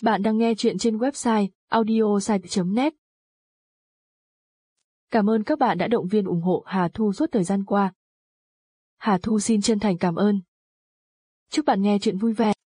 Bạn đang nghe chuyện trên website audiosite.net. Cảm ơn các bạn đã động viên ủng hộ Hà Thu suốt thời gian qua. Hà Thu xin chân thành cảm ơn. Chúc bạn nghe chuyện vui vẻ.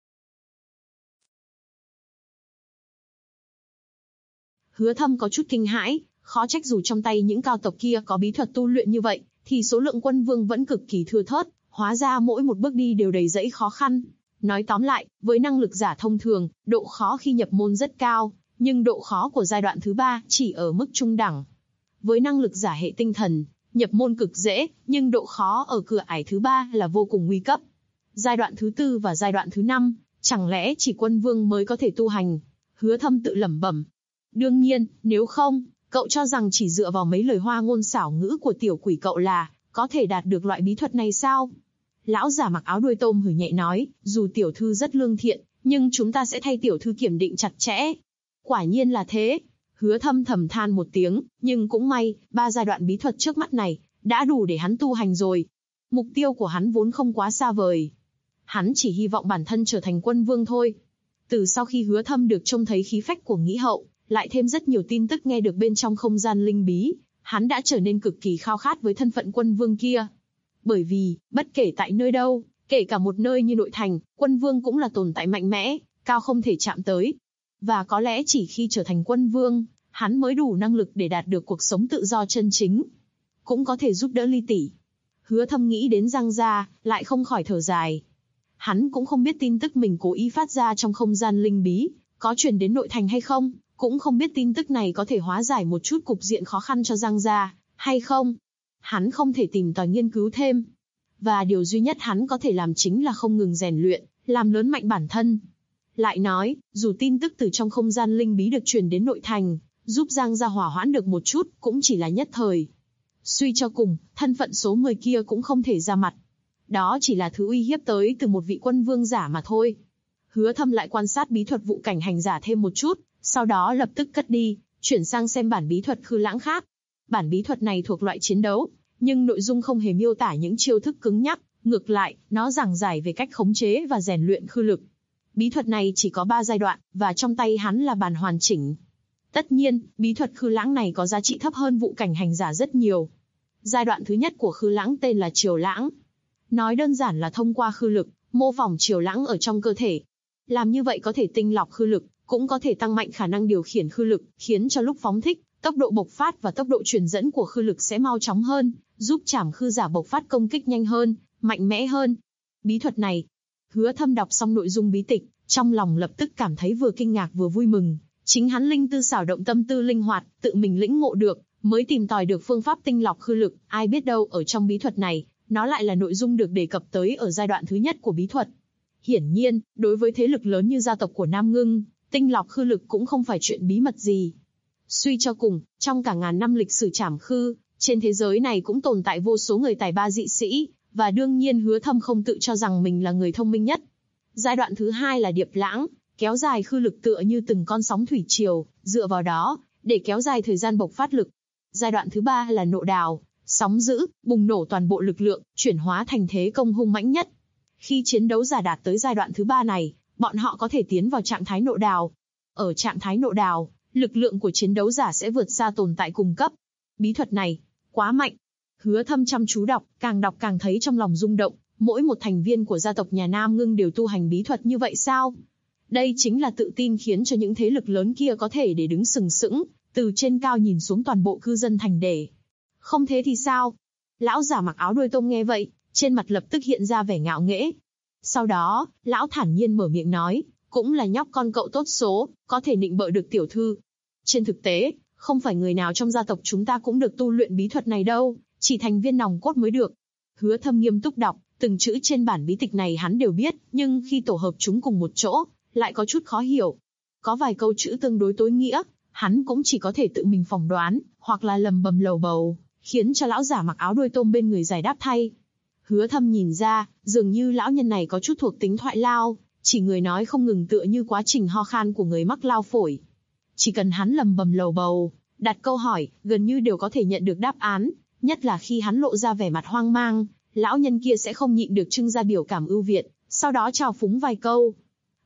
Hứa Thâm có chút kinh hãi, khó trách dù trong tay những cao tộc kia có bí thuật tu luyện như vậy, thì số lượng quân vương vẫn cực kỳ thưa thớt, hóa ra mỗi một bước đi đều đầy rẫy khó khăn. Nói tóm lại, với năng lực giả thông thường, độ khó khi nhập môn rất cao, nhưng độ khó của giai đoạn thứ 3 chỉ ở mức trung đẳng. Với năng lực giả hệ tinh thần, nhập môn cực dễ, nhưng độ khó ở cửa ải thứ 3 là vô cùng nguy cấp. Giai đoạn thứ 4 và giai đoạn thứ 5, chẳng lẽ chỉ quân vương mới có thể tu hành? Hứa Thâm tự lẩm bẩm. Đương nhiên, nếu không, cậu cho rằng chỉ dựa vào mấy lời hoa ngôn xảo ngữ của tiểu quỷ cậu là có thể đạt được loại bí thuật này sao? Lão giả mặc áo đuôi tôm hử nhẹ nói, dù tiểu thư rất lương thiện, nhưng chúng ta sẽ thay tiểu thư kiểm định chặt chẽ. Quả nhiên là thế. Hứa Thâm thầm than một tiếng, nhưng cũng may, 3 giai đoạn bí thuật trước mắt này đã đủ để hắn tu hành rồi. Mục tiêu của hắn vốn không quá xa vời. Hắn chỉ hy vọng bản thân trở thành quân vương thôi. Từ sau khi Hứa Thâm được trông thấy khí phách của Nghĩ Hậu, lại thêm rất nhiều tin tức nghe được bên trong không gian linh bí, hắn đã trở nên cực kỳ khao khát với thân phận quân vương kia. Bởi vì, bất kể tại nơi đâu, kể cả một nơi như nội thành, quân vương cũng là tồn tại mạnh mẽ, cao không thể chạm tới. Và có lẽ chỉ khi trở thành quân vương, hắn mới đủ năng lực để đạt được cuộc sống tự do chân chính. Cũng có thể giúp đỡ Ly tỷ. Hứa Thâm nghĩ đến Giang gia, lại không khỏi thở dài. Hắn cũng không biết tin tức mình cố ý phát ra trong không gian linh bí, có truyền đến nội thành hay không, cũng không biết tin tức này có thể hóa giải một chút cục diện khó khăn cho Giang gia, hay không. Hắn không thể tìm tòi nghiên cứu thêm. Và điều duy nhất hắn có thể làm chính là không ngừng rèn luyện, làm lớn mạnh bản thân. Lại nói, dù tin tức từ trong không gian linh bí được truyền đến nội thành, giúp Giang gia hỏa hoãn được một chút, cũng chỉ là nhất thời. Suy cho cùng, thân phận số 10 kia cũng không thể ra mặt. Đó chỉ là thứ uy hiếp tới từ một vị quân vương giả mà thôi. Hứa Thâm lại quan sát bí thuật vụ cảnh hành giả thêm một chút, sau đó lập tức cất đi, chuyển sang xem bản bí thuật Khư Lãng khác. Bản bí thuật này thuộc loại chiến đấu, nhưng nội dung không hề miêu tả những chiêu thức cứng nhắc, ngược lại, nó giảng giải về cách khống chế và rèn luyện khư lực. Bí thuật này chỉ có 3 giai đoạn, và trong tay hắn là bản hoàn chỉnh. Tất nhiên, bí thuật Khư Lãng này có giá trị thấp hơn vụ cảnh hành giả rất nhiều. Giai đoạn thứ nhất của Khư Lãng tên là Triều Lãng. Nói đơn giản là thông qua khư lực, mô phỏng Triều Lãng ở trong cơ thể. Làm như vậy có thể tinh lọc khư lực, cũng có thể tăng mạnh khả năng điều khiển khư lực, khiến cho lúc phóng thích, tốc độ bộc phát và tốc độ truyền dẫn của khư lực sẽ mau chóng hơn, giúp trảm khư giả bộc phát công kích nhanh hơn, mạnh mẽ hơn. Bí thuật này, Hứa Thâm đọc xong nội dung bí tịch, trong lòng lập tức cảm thấy vừa kinh ngạc vừa vui mừng. Chính hắn linh tư xảo động tâm tư linh hoạt, tự mình lĩnh ngộ được, mới tìm tòi được phương pháp tinh lọc khư lực. Ai biết đâu ở trong bí thuật này, nó lại là nội dung được đề cập tới ở giai đoạn thứ nhất của bí thuật. Hiển nhiên, đối với thế lực lớn như gia tộc của Nam Ngưng, tinh lọc khư lực cũng không phải chuyện bí mật gì. Suy cho cùng, trong cả ngàn năm lịch sử trảm khư, trên thế giới này cũng tồn tại vô số người tài ba dị sĩ, và đương nhiên Hứa Thâm không tự cho rằng mình là người thông minh nhất. Giai đoạn thứ 2 là Điệp Lãng, kéo dài khư lực tựa như từng con sóng thủy triều, dựa vào đó, để kéo dài thời gian bộc phát lực. Giai đoạn thứ 3 là Nộ Đào, sóng dữ, bùng nổ toàn bộ lực lượng, chuyển hóa thành thế công hung mãnh nhất. Khi chiến đấu giả đạt tới giai đoạn thứ 3 này, bọn họ có thể tiến vào trạng thái Nộ Đào. Ở trạng thái Nộ Đào, lực lượng của chiến đấu giả sẽ vượt xa tồn tại cùng cấp. Bí thuật này, quá mạnh. Hứa Thâm chăm chú đọc càng thấy trong lòng rung động, mỗi một thành viên của gia tộc nhà Nam Ngưng đều tu hành bí thuật như vậy sao? Đây chính là tự tin khiến cho những thế lực lớn kia có thể để đứng sừng sững, từ trên cao nhìn xuống toàn bộ cư dân thành để. Không thế thì sao? Lão giả mặc áo đuôi tôm nghe vậy, trên mặt lập tức hiện ra vẻ ngạo nghễ. Sau đó, lão thản nhiên mở miệng nói, cũng là nhóc con cậu tốt số, có thể nịnh bợ được tiểu thư. Trên thực tế, không phải người nào trong gia tộc chúng ta cũng được tu luyện bí thuật này đâu, chỉ thành viên nòng cốt mới được. Hứa Thâm nghiêm túc đọc, từng chữ trên bản bí tịch này hắn đều biết, nhưng khi tổ hợp chúng cùng một chỗ, lại có chút khó hiểu. Có vài câu chữ tương đối tối nghĩa, hắn cũng chỉ có thể tự mình phỏng đoán, hoặc là lầm bầm lầu bầu, khiến cho lão giả mặc áo đuôi tôm bên người giải đáp thay. Hứa Thâm nhìn ra, dường như lão nhân này có chút thuộc tính thoại lao, chỉ người nói không ngừng tựa như quá trình ho khan của người mắc lao phổi. Chỉ cần hắn lầm bầm lầu bầu, đặt câu hỏi, gần như đều có thể nhận được đáp án, nhất là khi hắn lộ ra vẻ mặt hoang mang, lão nhân kia sẽ không nhịn được trưng ra biểu cảm ưu việt, sau đó chào phúng vài câu.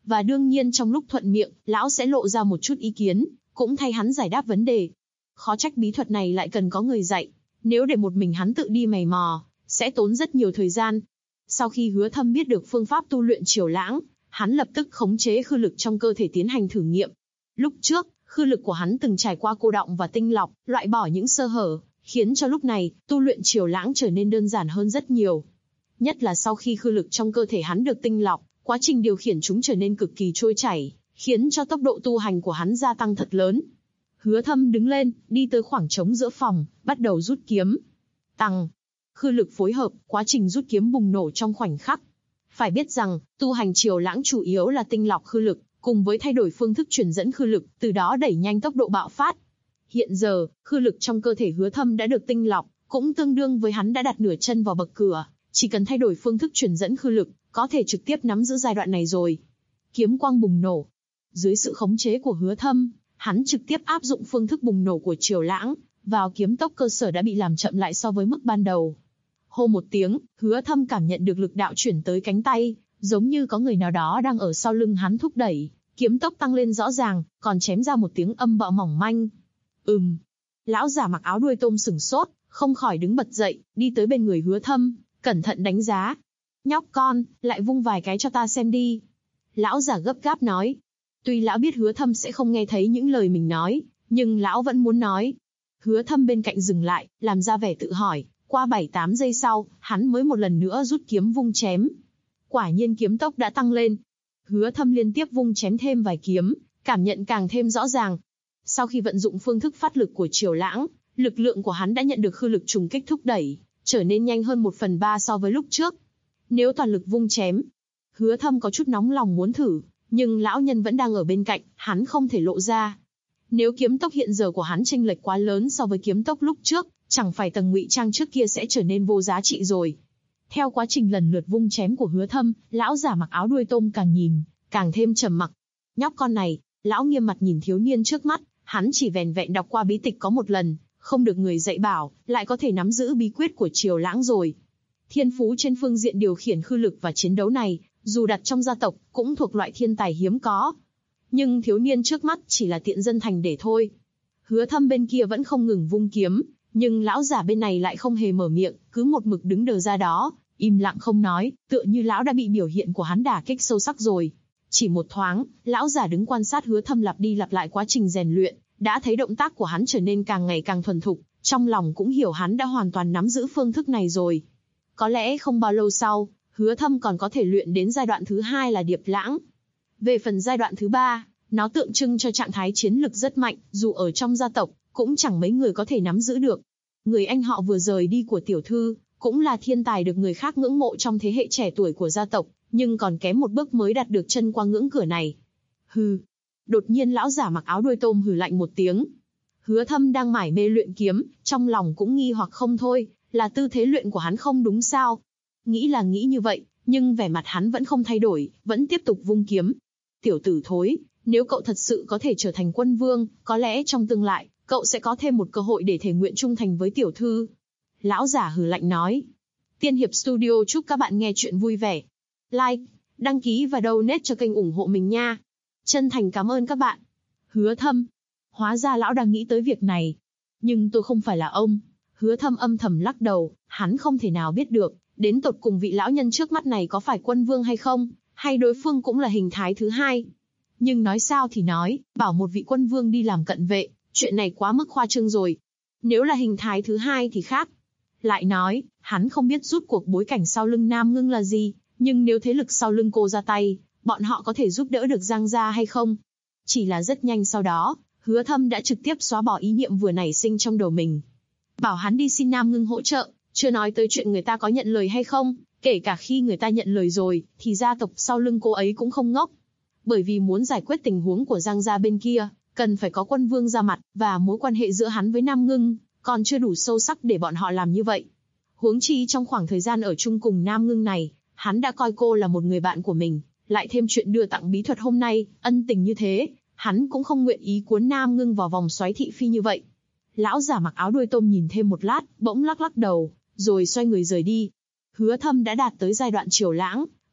và đương nhiên trong lúc thuận miệng, lão sẽ lộ ra một chút ý kiến, cũng thay hắn giải đáp vấn đề. Khó trách bí thuật này lại cần có người dạy, nếu để một mình hắn tự đi mày mò, sẽ tốn rất nhiều thời gian. Sau khi Hứa Thâm biết được phương pháp tu luyện Triều Lãng, hắn lập tức khống chế khư lực trong cơ thể tiến hành thử nghiệm. Lúc trước, khư lực của hắn từng trải qua cô đọng và tinh lọc, loại bỏ những sơ hở, khiến cho lúc này, tu luyện Triều Lãng trở nên đơn giản hơn rất nhiều. Nhất là sau khi khư lực trong cơ thể hắn được tinh lọc, quá trình điều khiển chúng trở nên cực kỳ trôi chảy, khiến cho tốc độ tu hành của hắn gia tăng thật lớn. Hứa Thâm đứng lên, đi tới khoảng trống giữa phòng, bắt đầu rút kiếm. Tăng, khư lực phối hợp, quá trình rút kiếm bùng nổ trong khoảnh khắc. Phải biết rằng, tu hành Triều Lãng chủ yếu là tinh lọc khư lực, cùng với thay đổi phương thức truyền dẫn khư lực, từ đó đẩy nhanh tốc độ bạo phát. Hiện giờ, khư lực trong cơ thể Hứa Thâm đã được tinh lọc, cũng tương đương với hắn đã đặt nửa chân vào bậc cửa, chỉ cần thay đổi phương thức truyền dẫn khư lực, có thể trực tiếp nắm giữ giai đoạn này rồi. Kiếm quang bùng nổ. Dưới sự khống chế của Hứa Thâm, hắn trực tiếp áp dụng phương thức bùng nổ của Triều Lãng, vào kiếm tốc cơ sở đã bị làm chậm lại so với mức ban đầu. Hô một tiếng, Hứa Thâm cảm nhận được lực đạo chuyển tới cánh tay, giống như có người nào đó đang ở sau lưng hắn thúc đẩy, kiếm tốc tăng lên rõ ràng, còn chém ra một tiếng âm bạo mỏng manh. Lão giả mặc áo đuôi tôm sửng sốt, không khỏi đứng bật dậy, đi tới bên người Hứa Thâm, cẩn thận đánh giá. Nhóc con, lại vung vài cái cho ta xem đi. Lão giả gấp gáp nói. Tuy lão biết Hứa Thâm sẽ không nghe thấy những lời mình nói, nhưng lão vẫn muốn nói. Hứa Thâm bên cạnh dừng lại, làm ra vẻ tự hỏi, qua 7-8 giây sau, hắn mới một lần nữa rút kiếm vung chém. Quả nhiên kiếm tốc đã tăng lên. Hứa Thâm liên tiếp vung chém thêm vài kiếm, cảm nhận càng thêm rõ ràng. Sau khi vận dụng phương thức phát lực của Triều Lãng, lực lượng của hắn đã nhận được khư lực trùng kích thúc đẩy, trở nên nhanh hơn 1/3 so với lúc trước. Nếu toàn lực vung chém, Hứa Thâm có chút nóng lòng muốn thử, nhưng lão nhân vẫn đang ở bên cạnh, hắn không thể lộ ra. Nếu kiếm tốc hiện giờ của hắn chênh lệch quá lớn so với kiếm tốc lúc trước, chẳng phải tầng ngụy trang trước kia sẽ trở nên vô giá trị rồi. Theo quá trình lần lượt vung chém của Hứa Thâm, lão giả mặc áo đuôi tôm càng nhìn, càng thêm trầm mặc. Nhóc con này, lão nghiêm mặt nhìn thiếu niên trước mắt, hắn chỉ vẻn vẹn đọc qua bí tịch có một lần, không được người dạy bảo, lại có thể nắm giữ bí quyết của Triều Lãng rồi. Thiên phú trên phương diện điều khiển khư lực và chiến đấu này, dù đặt trong gia tộc, cũng thuộc loại thiên tài hiếm có. Nhưng thiếu niên trước mắt chỉ là tiện dân thành để thôi. Hứa Thâm bên kia vẫn không ngừng vung kiếm, nhưng lão giả bên này lại không hề mở miệng, cứ một mực đứng đờ ra đó, im lặng không nói, tựa như lão đã bị biểu hiện của hắn đả kích sâu sắc rồi. Chỉ một thoáng, lão giả đứng quan sát Hứa Thâm lặp đi lặp lại quá trình rèn luyện, đã thấy động tác của hắn trở nên càng ngày càng thuần thục, trong lòng cũng hiểu hắn đã hoàn toàn nắm giữ phương thức này rồi. Có lẽ không bao lâu sau, Hứa Thâm còn có thể luyện đến giai đoạn thứ 2 là Điệp Lãng. Về phần giai đoạn thứ 3, nó tượng trưng cho trạng thái chiến lực rất mạnh, dù ở trong gia tộc, cũng chẳng mấy người có thể nắm giữ được. Người anh họ vừa rời đi của tiểu thư, cũng là thiên tài được người khác ngưỡng mộ trong thế hệ trẻ tuổi của gia tộc, nhưng còn kém một bước mới đạt được chân qua ngưỡng cửa này. Hừ. Đột nhiên lão giả mặc áo đuôi tôm hừ lạnh một tiếng. Hứa Thâm đang mải mê luyện kiếm, trong lòng cũng nghi hoặc không thôi, là tư thế luyện của hắn không đúng sao? Nghĩ là nghĩ như vậy, nhưng vẻ mặt hắn vẫn không thay đổi, vẫn tiếp tục vung kiếm. Tiểu tử thối, nếu cậu thật sự có thể trở thành quân vương, có lẽ trong tương lai, cậu sẽ có thêm một cơ hội để thể nguyện trung thành với tiểu thư. Lão giả hừ lạnh nói. Tiên Hiệp Studio chúc các bạn nghe chuyện vui vẻ. Like, đăng ký và donate cho kênh ủng hộ mình nha. Chân thành cảm ơn các bạn. Hứa Thâm. Hóa ra lão đang nghĩ tới việc này. Nhưng tôi không phải là ông. Hứa Thâm âm thầm lắc đầu, hắn không thể nào biết được, đến tột cùng vị lão nhân trước mắt này có phải quân vương hay không, hay đối phương cũng là hình thái thứ 2. Nhưng nói sao thì nói, bảo một vị quân vương đi làm cận vệ, chuyện này quá mức khoa trương rồi. Nếu là hình thái thứ 2 thì khác. Lại nói, hắn không biết rút cuộc bối cảnh sau lưng Nam Ngưng là gì, nhưng nếu thế lực sau lưng cô ra tay, bọn họ có thể giúp đỡ được Giang gia hay không? Chỉ là rất nhanh sau đó, Hứa Thâm đã trực tiếp xóa bỏ ý niệm vừa nảy sinh trong đầu mình. Bảo hắn đi xin Nam Ngưng hỗ trợ, chưa nói tới chuyện người ta có nhận lời hay không, kể cả khi người ta nhận lời rồi, thì gia tộc sau lưng cô ấy cũng không ngốc. Bởi vì muốn giải quyết tình huống của Giang gia bên kia, cần phải có quân vương ra mặt, và mối quan hệ giữa hắn với Nam Ngưng, còn chưa đủ sâu sắc để bọn họ làm như vậy. Huống chi trong khoảng thời gian ở chung cùng Nam Ngưng này, hắn đã coi cô là một người bạn của mình, lại thêm chuyện đưa tặng bí thuật hôm nay, ân tình như thế, hắn cũng không nguyện ý cuốn Nam Ngưng vào vòng xoáy thị phi như vậy. Lão giả mặc áo đuôi tôm nhìn thêm một lát, bỗng lắc lắc đầu, rồi xoay người rời đi. Hứa Thâm đã đạt tới giai đoạn Triều Lãng,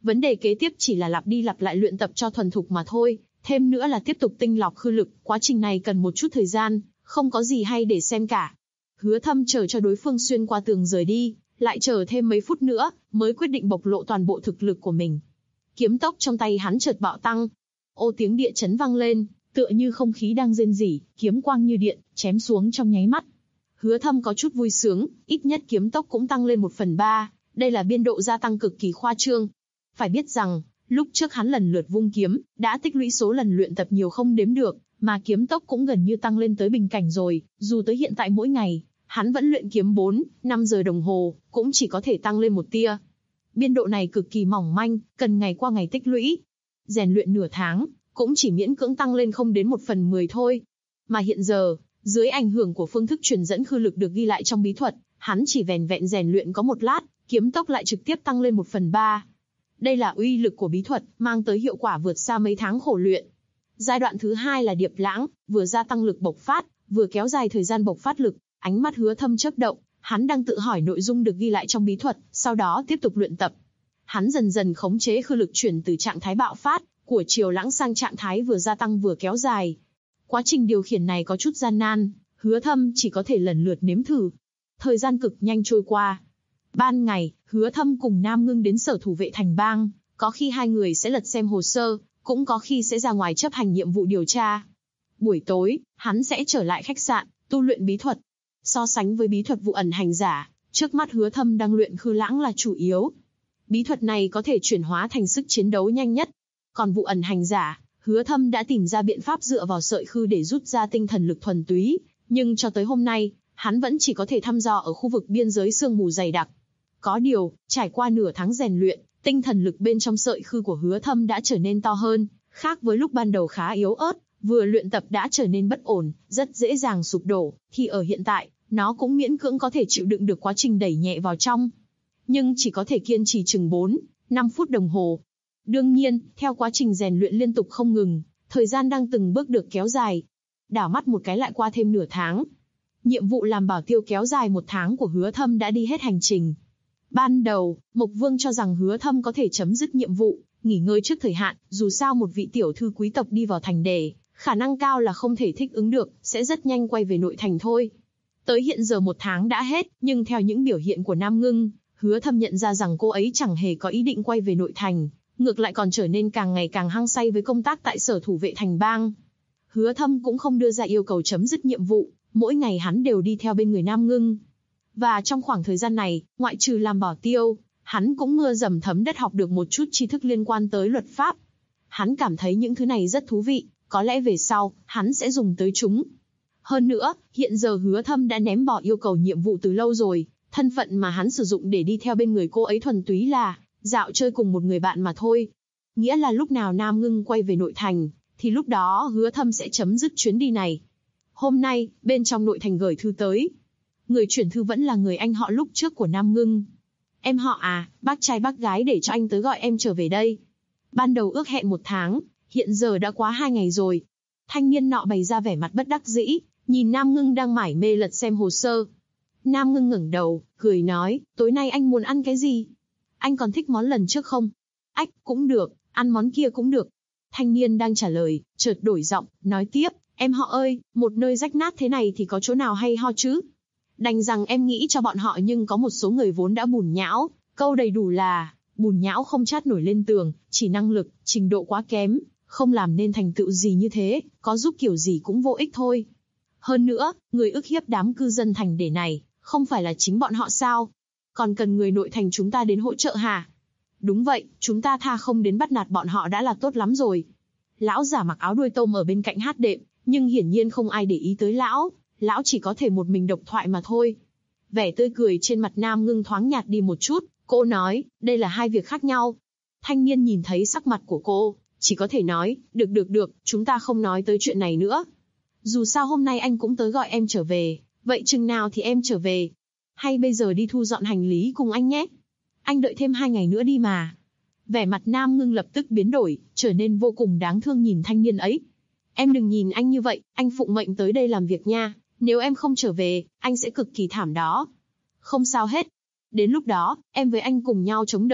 Vấn đề kế tiếp chỉ là lặp đi lặp lại luyện tập cho thuần thục mà thôi, thêm nữa là tiếp tục tinh lọc khư lực, quá trình này cần một chút thời gian, không có gì hay để xem cả. Hứa Thâm chờ cho đối phương xuyên qua tường rời đi, lại chờ thêm mấy phút nữa, mới quyết định bộc lộ toàn bộ thực lực của mình. Kiếm tốc trong tay hắn chợt bạo tăng. Ô tiếng địa chấn vang lên, tựa như không khí đang rên rỉ, kiếm quang như điện, chém xuống trong nháy mắt. Hứa Thâm có chút vui sướng, ít nhất kiếm tốc cũng tăng lên 1/3, đây là biên độ gia tăng cực kỳ khoa trương. Phải biết rằng, lúc trước hắn lần lượt vung kiếm, đã tích lũy số lần luyện tập nhiều không đếm được, mà kiếm tốc cũng gần như tăng lên tới bình cảnh rồi, dù tới hiện tại mỗi ngày, hắn vẫn luyện kiếm 4-5 giờ đồng hồ, cũng chỉ có thể tăng lên một tia. Biên độ này cực kỳ mỏng manh, cần ngày qua ngày tích lũy. Rèn luyện nửa tháng, cũng chỉ miễn cưỡng tăng lên không đến 1/10 thôi. Mà hiện giờ, dưới ảnh hưởng của phương thức truyền dẫn khư lực được ghi lại trong bí thuật, hắn chỉ vẻn vẹn rèn luyện có một lát, kiếm tốc lại trực tiếp tăng lên 1/3. Đây là uy lực của bí thuật, mang tới hiệu quả vượt xa mấy tháng khổ luyện. Giai đoạn thứ hai là điệp lãng, vừa gia tăng lực bộc phát, vừa kéo dài thời gian bộc phát lực. Ánh mắt Hứa Thâm chớp động, hắn đang tự hỏi nội dung được ghi lại trong bí thuật, sau đó tiếp tục luyện tập. Hắn dần dần khống chế khư lực chuyển từ trạng thái bạo phát của chiều lãng sang trạng thái vừa gia tăng vừa kéo dài. Quá trình điều khiển này có chút gian nan, Hứa Thâm chỉ có thể lần lượt nếm thử. Thời gian cực nhanh trôi qua. Ban ngày, Hứa Thâm cùng Nam Ngưng đến sở thủ vệ thành bang, có khi hai người sẽ lật xem hồ sơ, cũng có khi sẽ ra ngoài chấp hành nhiệm vụ điều tra. Buổi tối, hắn sẽ trở lại khách sạn, tu luyện bí thuật. So sánh với bí thuật vụ ẩn hành giả, trước mắt Hứa Thâm đang luyện khư lãng là chủ yếu. Bí thuật này có thể chuyển hóa thành sức chiến đấu nhanh nhất. Còn vụ ẩn hành giả, Hứa Thâm đã tìm ra biện pháp dựa vào sợi khư để rút ra tinh thần lực thuần túy, nhưng cho tới hôm nay, hắn vẫn chỉ có thể thăm dò ở khu vực biên giới sương mù dày đặc. Có điều, trải qua nửa tháng rèn luyện, tinh thần lực bên trong sợi khư của Hứa Thâm đã trở nên to hơn, khác với lúc ban đầu khá yếu ớt, vừa luyện tập đã trở nên bất ổn, rất dễ dàng sụp đổ, thì ở hiện tại, nó cũng miễn cưỡng có thể chịu đựng được quá trình đẩy nhẹ vào trong. Nhưng chỉ có thể kiên trì chừng 4-5 phút đồng hồ. Đương nhiên, theo quá trình rèn luyện liên tục không ngừng, thời gian đang từng bước được kéo dài. Đảo mắt một cái lại qua thêm nửa tháng. Nhiệm vụ làm bảo tiêu kéo dài 1 tháng của Hứa Thâm đã đi hết hành trình. Ban đầu, Mộc Vương cho rằng Hứa Thâm có thể chấm dứt nhiệm vụ, nghỉ ngơi trước thời hạn, dù sao một vị tiểu thư quý tộc đi vào thành đề, khả năng cao là không thể thích ứng được, sẽ rất nhanh quay về nội thành thôi. Tới hiện giờ 1 tháng đã hết, nhưng theo những biểu hiện của Nam Ngưng, Hứa Thâm nhận ra rằng cô ấy chẳng hề có ý định quay về nội thành, ngược lại còn trở nên càng ngày càng hăng say với công tác tại sở thủ vệ thành bang. Hứa Thâm cũng không đưa ra yêu cầu chấm dứt nhiệm vụ, mỗi ngày hắn đều đi theo bên người Nam Ngưng. Và trong khoảng thời gian này, ngoại trừ làm bảo tiêu, hắn cũng mưa dầm thấm đất học được một chút tri thức liên quan tới luật pháp. Hắn cảm thấy những thứ này rất thú vị, có lẽ về sau, hắn sẽ dùng tới chúng. Hơn nữa, hiện giờ Hứa Thâm đã ném bỏ yêu cầu nhiệm vụ từ lâu rồi, thân phận mà hắn sử dụng để đi theo bên người cô ấy thuần túy là dạo chơi cùng một người bạn mà thôi. Nghĩa là lúc nào Nam Ngưng quay về nội thành, thì lúc đó Hứa Thâm sẽ chấm dứt chuyến đi này. Hôm nay, bên trong nội thành gửi thư tới. Người chuyển thư vẫn là người anh họ lúc trước của Nam Ngưng. Em họ à, bác trai bác gái để cho anh tới gọi em trở về đây. Ban đầu ước hẹn 1 tháng, hiện giờ đã quá 2 ngày rồi. Thanh niên nọ bày ra vẻ mặt bất đắc dĩ, nhìn Nam Ngưng đang mải mê lật xem hồ sơ. Nam Ngưng ngẩng đầu, cười nói, tối nay anh muốn ăn cái gì? Anh còn thích món lần trước không? Ách, cũng được, ăn món kia cũng được. Thanh niên đang trả lời, chợt đổi giọng, nói tiếp, em họ ơi, một nơi rách nát thế này thì có chỗ nào hay ho chứ? Đành rằng em nghĩ cho bọn họ nhưng có một số người vốn đã bùn nhão, câu đầy đủ là, bùn nhão không chát nổi lên tường, chỉ năng lực, trình độ quá kém, không làm nên thành tựu gì như thế, có giúp kiểu gì cũng vô ích thôi. Hơn nữa, người ức hiếp đám cư dân thành để này, không phải là chính bọn họ sao? Còn cần người nội thành chúng ta đến hỗ trợ hả? Đúng vậy, chúng ta tha không đến bắt nạt bọn họ đã là tốt lắm rồi. Lão giả mặc áo đuôi tôm ở bên cạnh hát đệm, nhưng hiển nhiên không ai để ý tới lão. Lão chỉ có thể một mình độc thoại mà thôi. Vẻ tươi cười trên mặt Nam Ngưng thoáng nhạt đi một chút, cô nói, đây là hai việc khác nhau. Thanh niên nhìn thấy sắc mặt của cô, chỉ có thể nói, được, chúng ta không nói tới chuyện này nữa. Dù sao hôm nay anh cũng tới gọi em trở về, vậy chừng nào thì em trở về? Hay bây giờ đi thu dọn hành lý cùng anh nhé? Anh đợi thêm 2 ngày nữa đi mà. Vẻ mặt Nam Ngưng lập tức biến đổi, trở nên vô cùng đáng thương nhìn thanh niên ấy. Em đừng nhìn anh như vậy, anh phụng mệnh tới đây làm việc nha. Nếu em không trở về, anh sẽ cực kỳ thảm đó. Không sao hết. Đến lúc đó, em với anh cùng nhau chống đỡ.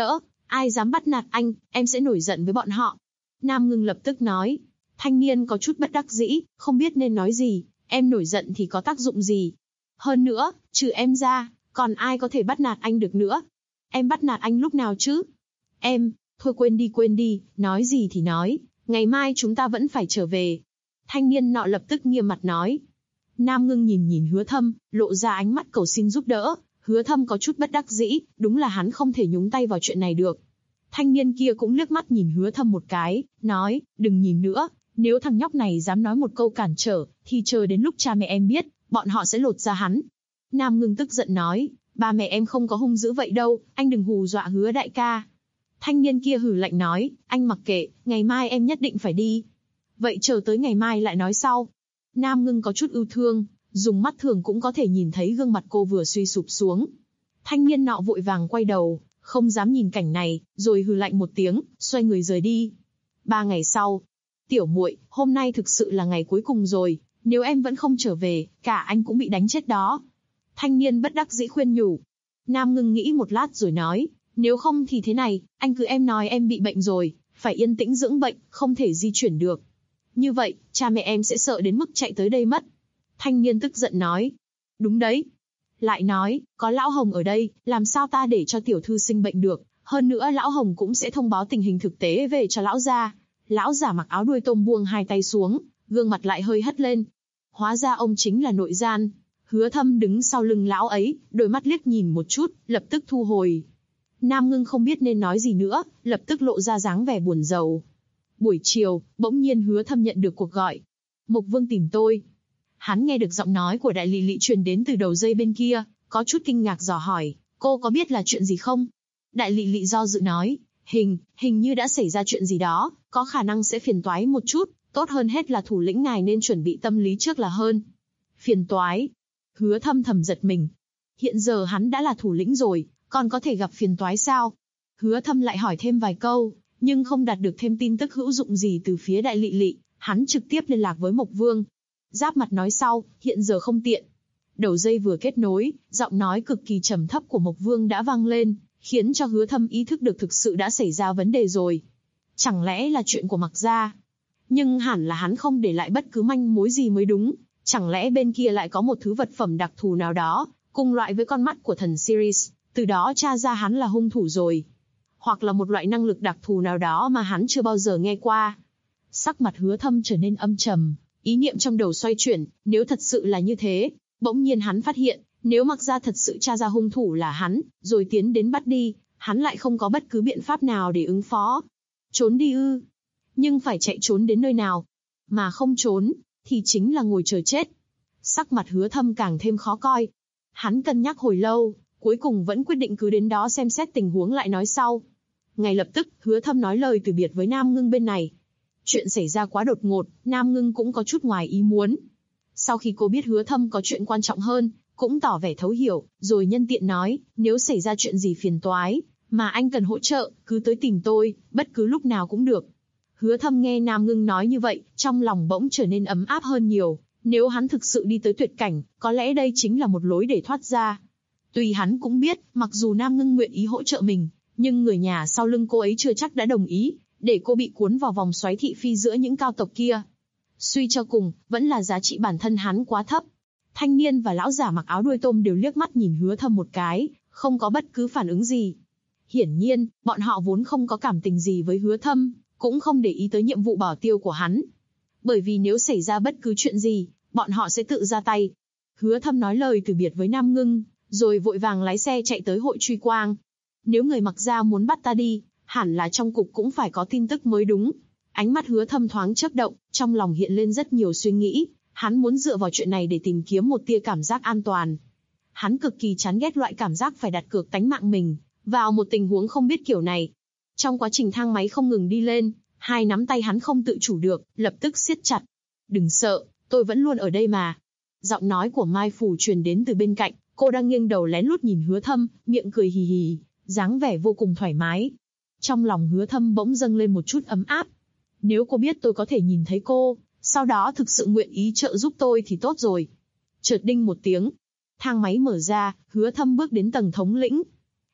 Ai dám bắt nạt anh, em sẽ nổi giận với bọn họ. Nam Ngưng lập tức nói. Thanh niên có chút bất đắc dĩ, không biết nên nói gì, em nổi giận thì có tác dụng gì. Hơn nữa, trừ em ra, còn ai có thể bắt nạt anh được nữa. Em bắt nạt anh lúc nào chứ? Em, thôi quên đi, nói gì thì nói, ngày mai chúng ta vẫn phải trở về. Thanh niên nọ lập tức nghiêm mặt nói. Nam Ngưng nhìn Hứa Thâm, lộ ra ánh mắt cầu xin giúp đỡ. Hứa Thâm có chút bất đắc dĩ, đúng là hắn không thể nhúng tay vào chuyện này được. Thanh niên kia cũng liếc mắt nhìn Hứa Thâm một cái, nói, đừng nhìn nữa, nếu thằng nhóc này dám nói một câu cản trở, thì chờ đến lúc cha mẹ em biết, bọn họ sẽ lột ra hắn. Nam Ngưng tức giận nói, ba mẹ em không có hung dữ vậy đâu, anh đừng hù dọa Hứa đại ca. Thanh niên kia hừ lạnh nói, anh mặc kệ, ngày mai em nhất định phải đi. Vậy chờ tới ngày mai lại nói sau. Nam Ngưng có chút ưu thương, dùng mắt thường cũng có thể nhìn thấy gương mặt cô vừa suy sụp xuống. Thanh niên nọ vội vàng quay đầu, không dám nhìn cảnh này, rồi hừ lạnh một tiếng, xoay người rời đi. 3 ngày sau, tiểu muội, hôm nay thực sự là ngày cuối cùng rồi, nếu em vẫn không trở về, cả anh cũng bị đánh chết đó. Thanh niên bất đắc dĩ khuyên nhủ. Nam Ngưng nghĩ một lát rồi nói, nếu không thì thế này, anh cứ em nói em bị bệnh rồi, phải yên tĩnh dưỡng bệnh, không thể di chuyển được. Như vậy, cha mẹ em sẽ sợ đến mức chạy tới đây mất. Thanh niên tức giận nói. Đúng đấy. Lại nói, có Lão Hồng ở đây, làm sao ta để cho tiểu thư sinh bệnh được, hơn nữa Lão Hồng cũng sẽ thông báo tình hình thực tế về cho lão gia. Lão giả mặc áo đuôi tôm buông hai tay xuống, gương mặt lại hơi hất lên. Hóa ra ông chính là nội gian. Hứa Thâm đứng sau lưng lão ấy, đôi mắt liếc nhìn một chút, lập tức thu hồi. Nam Ngưng không biết nên nói gì nữa, lập tức lộ ra dáng vẻ buồn rầu. Buổi chiều, bỗng nhiên Hứa Thâm nhận được cuộc gọi. Mộc Vương tìm tôi. Hắn nghe được giọng nói của Đại Lị Lị truyền đến từ đầu dây bên kia, có chút kinh ngạc dò hỏi, cô có biết là chuyện gì không? Đại Lị Lị do dự nói, hình như đã xảy ra chuyện gì đó, có khả năng sẽ phiền toái một chút, tốt hơn hết là thủ lĩnh ngài nên chuẩn bị tâm lý trước là hơn. Phiền toái? Hứa Thâm thầm giật mình. Hiện giờ hắn đã là thủ lĩnh rồi, còn có thể gặp phiền toái sao? Hứa Thâm lại hỏi thêm vài câu, nhưng không đạt được thêm tin tức hữu dụng gì từ phía Đại Lị Lị, hắn trực tiếp liên lạc với Mộc Vương. Giáp mặt nói sau, hiện giờ không tiện. Đầu dây vừa kết nối, giọng nói cực kỳ trầm thấp của Mộc Vương đã vang lên, khiến cho Hứa Thâm ý thức được thực sự đã xảy ra vấn đề rồi. Chẳng lẽ là chuyện của Mạc gia? Nhưng hẳn là hắn không để lại bất cứ manh mối gì mới đúng. Chẳng lẽ bên kia lại có một thứ vật phẩm đặc thù nào đó, cùng loại với con mắt của thần Sirius, từ đó tra ra hắn là hung thủ rồi. Hoặc là một loại năng lực đặc thù nào đó mà hắn chưa bao giờ nghe qua. Sắc mặt Hứa Thâm trở nên âm trầm, ý niệm trong đầu xoay chuyển, nếu thật sự là như thế, bỗng nhiên hắn phát hiện, nếu Mạc gia thật sự tra ra hung thủ là hắn, rồi tiến đến bắt đi, hắn lại không có bất cứ biện pháp nào để ứng phó. Trốn đi ư? Nhưng phải chạy trốn đến nơi nào? Mà không trốn, thì chính là ngồi chờ chết. Sắc mặt Hứa Thâm càng thêm khó coi. Hắn cân nhắc hồi lâu, cuối cùng vẫn quyết định cứ đến đó xem xét tình huống lại nói sau. Ngay lập tức, Hứa Thâm nói lời từ biệt với Nam Ngưng bên này. Chuyện xảy ra quá đột ngột, Nam Ngưng cũng có chút ngoài ý muốn. Sau khi cô biết Hứa Thâm có chuyện quan trọng hơn, cũng tỏ vẻ thấu hiểu, rồi nhân tiện nói, nếu xảy ra chuyện gì phiền toái, mà anh cần hỗ trợ, cứ tới tìm tôi, bất cứ lúc nào cũng được. Hứa Thâm nghe Nam Ngưng nói như vậy, trong lòng bỗng trở nên ấm áp hơn nhiều. Nếu hắn thực sự đi tới tuyệt cảnh, có lẽ đây chính là một lối để thoát ra. Tuy hắn cũng biết, mặc dù Nam Ngưng nguyện ý hỗ trợ mình, nhưng người nhà sau lưng cô ấy chưa chắc đã đồng ý, để cô bị cuốn vào vòng xoáy thị phi giữa những cao tộc kia. Suy cho cùng, vẫn là giá trị bản thân hắn quá thấp. Thanh niên và lão giả mặc áo đuôi tôm đều liếc mắt nhìn Hứa Thâm một cái, không có bất cứ phản ứng gì. Hiển nhiên, bọn họ vốn không có cảm tình gì với Hứa Thâm, cũng không để ý tới nhiệm vụ bảo tiêu của hắn. Bởi vì nếu xảy ra bất cứ chuyện gì, bọn họ sẽ tự ra tay. Hứa Thâm nói lời từ biệt với Nam Ngưng, rồi vội vàng lái xe chạy tới hội truy quang. Nếu người Mạc gia muốn bắt ta đi, hẳn là trong cục cũng phải có tin tức mới đúng. Ánh mắt Hứa Thâm thoáng chớp động, trong lòng hiện lên rất nhiều suy nghĩ. Hắn muốn dựa vào chuyện này để tìm kiếm một tia cảm giác an toàn. Hắn cực kỳ chán ghét loại cảm giác phải đặt cược tánh mạng mình vào một tình huống không biết kiểu này. Trong quá trình thang máy không ngừng đi lên, hai nắm tay hắn không tự chủ được, lập tức siết chặt. Đừng sợ, tôi vẫn luôn ở đây mà. Giọng nói của Mai Phủ truyền đến từ bên cạnh, cô đang nghiêng đầu lén lút nhìn Hứa Thâm, miệng cười hì hì, dáng vẻ vô cùng thoải mái. Trong lòng Hứa Thâm bỗng dâng lên một chút ấm áp. Nếu cô biết tôi có thể nhìn thấy cô, sau đó thực sự nguyện ý trợ giúp tôi thì tốt rồi. Chợt đinh một tiếng, thang máy mở ra, Hứa Thâm bước đến tầng thống lĩnh.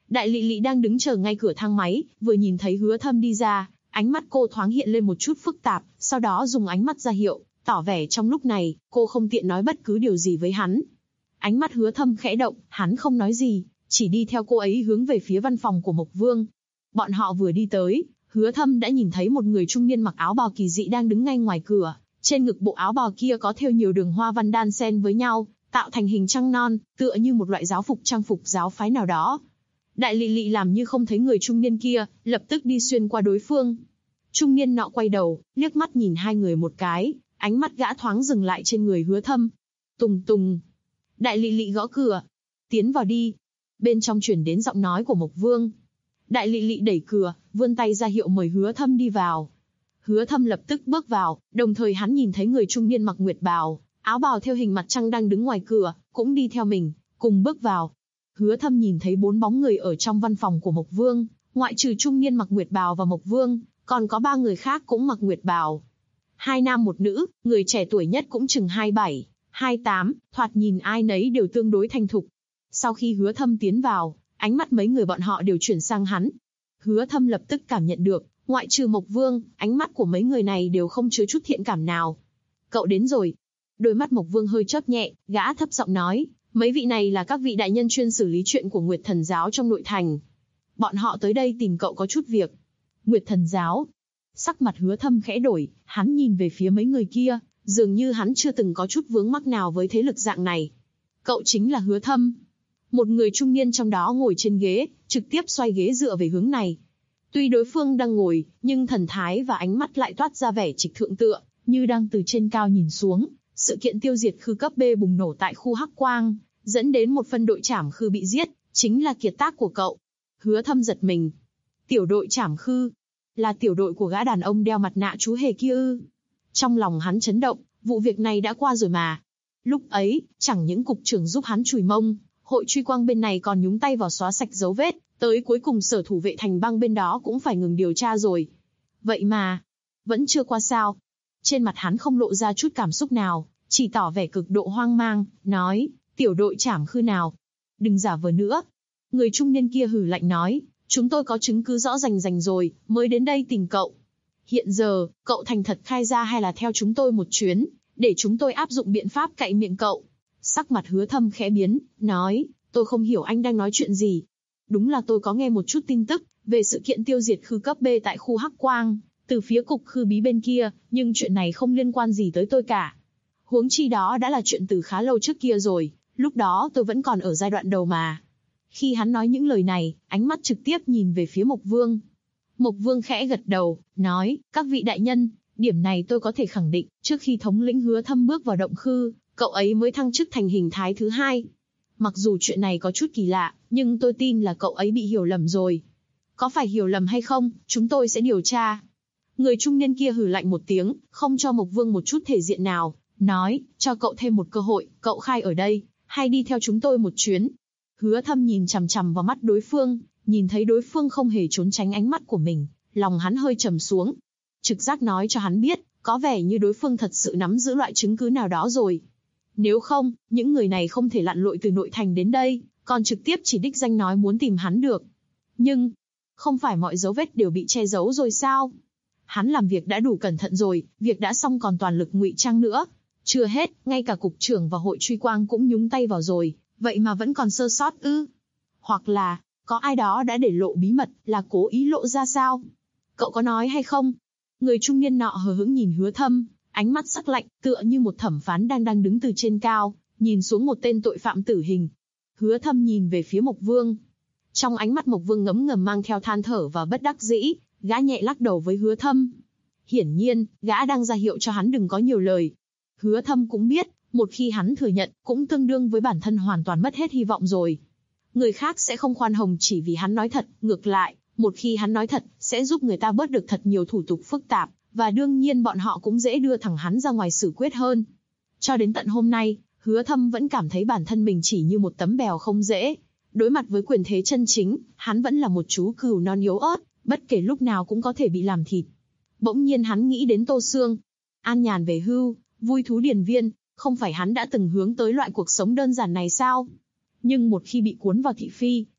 Đại Lị Lị đang đứng chờ ngay cửa thang máy, vừa nhìn thấy Hứa Thâm đi ra, ánh mắt cô thoáng hiện lên một chút phức tạp, sau đó dùng ánh mắt ra hiệu, tỏ vẻ trong lúc này, cô không tiện nói bất cứ điều gì với hắn. Ánh mắt Hứa Thâm khẽ động, hắn không nói gì, chỉ đi theo cô ấy hướng về phía văn phòng của Mộc Vương. Bọn họ vừa đi tới, Hứa Thâm đã nhìn thấy một người trung niên mặc áo bào kỳ dị đang đứng ngay ngoài cửa. Trên ngực bộ áo bào kia có thêu nhiều đường hoa văn đan xen với nhau, tạo thành hình trăng non, tựa như một loại giáo phục trang phục giáo phái nào đó. Đại Lị Lị làm như không thấy người trung niên kia, lập tức đi xuyên qua đối phương. Trung niên nọ quay đầu, liếc mắt nhìn hai người một cái, ánh mắt gã thoáng dừng lại trên người Hứa Thâm. Tùng tùng. Đại Lị Lị gõ cửa. Tiến vào đi. Bên trong truyền đến giọng nói của Mộc Vương. Đại Lị Lị đẩy cửa, vươn tay ra hiệu mời Hứa Thâm đi vào. Hứa Thâm lập tức bước vào, đồng thời hắn nhìn thấy người trung niên mặc nguyệt bào, áo bào theo hình mặt trăng đang đứng ngoài cửa, cũng đi theo mình, cùng bước vào. Hứa Thâm nhìn thấy 4 bóng người ở trong văn phòng của Mộc Vương, ngoại trừ trung niên mặc nguyệt bào và Mộc Vương, còn có 3 người khác cũng mặc nguyệt bào. 2 nam 1 nữ, người trẻ tuổi nhất cũng chừng 27, 28, thoạt nhìn ai nấy đều tương đối thành thục. Sau khi Hứa Thâm tiến vào, ánh mắt mấy người bọn họ đều chuyển sang hắn. Hứa Thâm lập tức cảm nhận được, ngoại trừ Mộc Vương, ánh mắt của mấy người này đều không chứa chút thiện cảm nào. Cậu đến rồi. Đôi mắt Mộc Vương hơi chớp nhẹ, gã thấp giọng nói, mấy vị này là các vị đại nhân chuyên xử lý chuyện của Nguyệt Thần Giáo trong nội thành. Bọn họ tới đây tìm cậu có chút việc. Nguyệt Thần Giáo. Sắc mặt Hứa Thâm khẽ đổi, hắn nhìn về phía mấy người kia, dường như hắn chưa từng có chút vướng mắc nào với thế lực dạng này. Cậu chính là Hứa Thâm. Một người trung niên trong đó ngồi trên ghế, trực tiếp xoay ghế dựa về hướng này. Tuy đối phương đang ngồi, nhưng thần thái và ánh mắt lại toát ra vẻ trịch thượng tựa, như đang từ trên cao nhìn xuống. Sự kiện tiêu diệt khư cấp B bùng nổ tại khu Hắc Quang, dẫn đến một phân đội trảm khư bị giết, chính là kiệt tác của cậu. Hứa Thâm giật mình. Tiểu đội trảm khư, là tiểu đội của gã đàn ông đeo mặt nạ chú hề kia ư? Trong lòng hắn chấn động, vụ việc này đã qua rồi mà. Lúc ấy, chẳng những cục trưởng giúp hắn chùi mông, hội truy quang bên này còn nhúng tay vào xóa sạch dấu vết, tới cuối cùng sở thủ vệ thành băng bên đó cũng phải ngừng điều tra rồi. Vậy mà, vẫn chưa qua sao. Trên mặt hắn không lộ ra chút cảm xúc nào, chỉ tỏ vẻ cực độ hoang mang, nói, tiểu đội trảm khư nào? Đừng giả vờ nữa. Người trung niên kia hừ lạnh nói, chúng tôi có chứng cứ rõ rành rồi, mới đến đây tìm cậu. Hiện giờ, cậu thành thật khai ra hay là theo chúng tôi một chuyến, để chúng tôi áp dụng biện pháp cạy miệng cậu. Sắc mặt Hứa Thâm khẽ biến, nói, tôi không hiểu anh đang nói chuyện gì. Đúng là tôi có nghe một chút tin tức về sự kiện tiêu diệt khư cấp B tại khu Hắc Quang, từ phía cục khư bí bên kia, nhưng chuyện này không liên quan gì tới tôi cả. Huống chi đó đã là chuyện từ khá lâu trước kia rồi, lúc đó tôi vẫn còn ở giai đoạn đầu mà. Khi hắn nói những lời này, ánh mắt trực tiếp nhìn về phía Mộc Vương. Mộc Vương khẽ gật đầu, nói, các vị đại nhân, điểm này tôi có thể khẳng định, trước khi thống lĩnh Hứa Thâm bước vào động khư, cậu ấy mới thăng chức thành hình thái thứ 2. Mặc dù chuyện này có chút kỳ lạ, nhưng tôi tin là cậu ấy bị hiểu lầm rồi. Có phải hiểu lầm hay không, chúng tôi sẽ điều tra. Người trung niên kia hừ lạnh một tiếng, không cho Mộc Vương một chút thể diện nào, nói, cho cậu thêm một cơ hội, cậu khai ở đây, hay đi theo chúng tôi một chuyến. Hứa Thâm nhìn chằm chằm vào mắt đối phương, nhìn thấy đối phương không hề trốn tránh ánh mắt của mình, lòng hắn hơi trầm xuống. Trực giác nói cho hắn biết, có vẻ như đối phương thật sự nắm giữ loại chứng cứ nào đó rồi. Nếu không, những người này không thể lặn lội từ nội thành đến đây, còn trực tiếp chỉ đích danh nói muốn tìm hắn được. Nhưng, không phải mọi dấu vết đều bị che giấu rồi sao? Hắn làm việc đã đủ cẩn thận rồi, việc đã xong còn toàn lực ngụy trang nữa. Chưa hết, ngay cả cục trưởng và hội truy quang cũng nhúng tay vào rồi, vậy mà vẫn còn sơ sót ư? Hoặc là, có ai đó đã để lộ bí mật, là cố ý lộ ra sao? Cậu có nói hay không? Người trung niên nọ hờ hững nhìn Hứa Thâm, ánh mắt sắc lạnh, tựa như một thẩm phán đang đứng từ trên cao, nhìn xuống một tên tội phạm tử hình. Hứa Thâm nhìn về phía Mộc Vương. Trong ánh mắt Mộc Vương ngấm ngầm mang theo than thở và bất đắc dĩ, gã nhẹ lắc đầu với Hứa Thâm. Hiển nhiên, gã đang ra hiệu cho hắn đừng có nhiều lời. Hứa Thâm cũng biết, một khi hắn thừa nhận, cũng tương đương với bản thân hoàn toàn mất hết hy vọng rồi. Người khác sẽ không khoan hồng chỉ vì hắn nói thật, ngược lại, một khi hắn nói thật, sẽ giúp người ta bớt được thật nhiều thủ tục phức tạp, và đương nhiên bọn họ cũng dễ đưa thẳng hắn ra ngoài xử quyết hơn. Cho đến tận hôm nay, Hứa Thâm vẫn cảm thấy bản thân mình chỉ như một tấm bèo không dễ. Đối mặt với quyền thế chân chính, hắn vẫn là một chú cừu non yếu ớt, bất kể lúc nào cũng có thể bị làm thịt. Bỗng nhiên hắn nghĩ đến Tô Sương. An nhàn về hưu, vui thú điền viên, không phải hắn đã từng hướng tới loại cuộc sống đơn giản này sao? Nhưng một khi bị cuốn vào thị phi,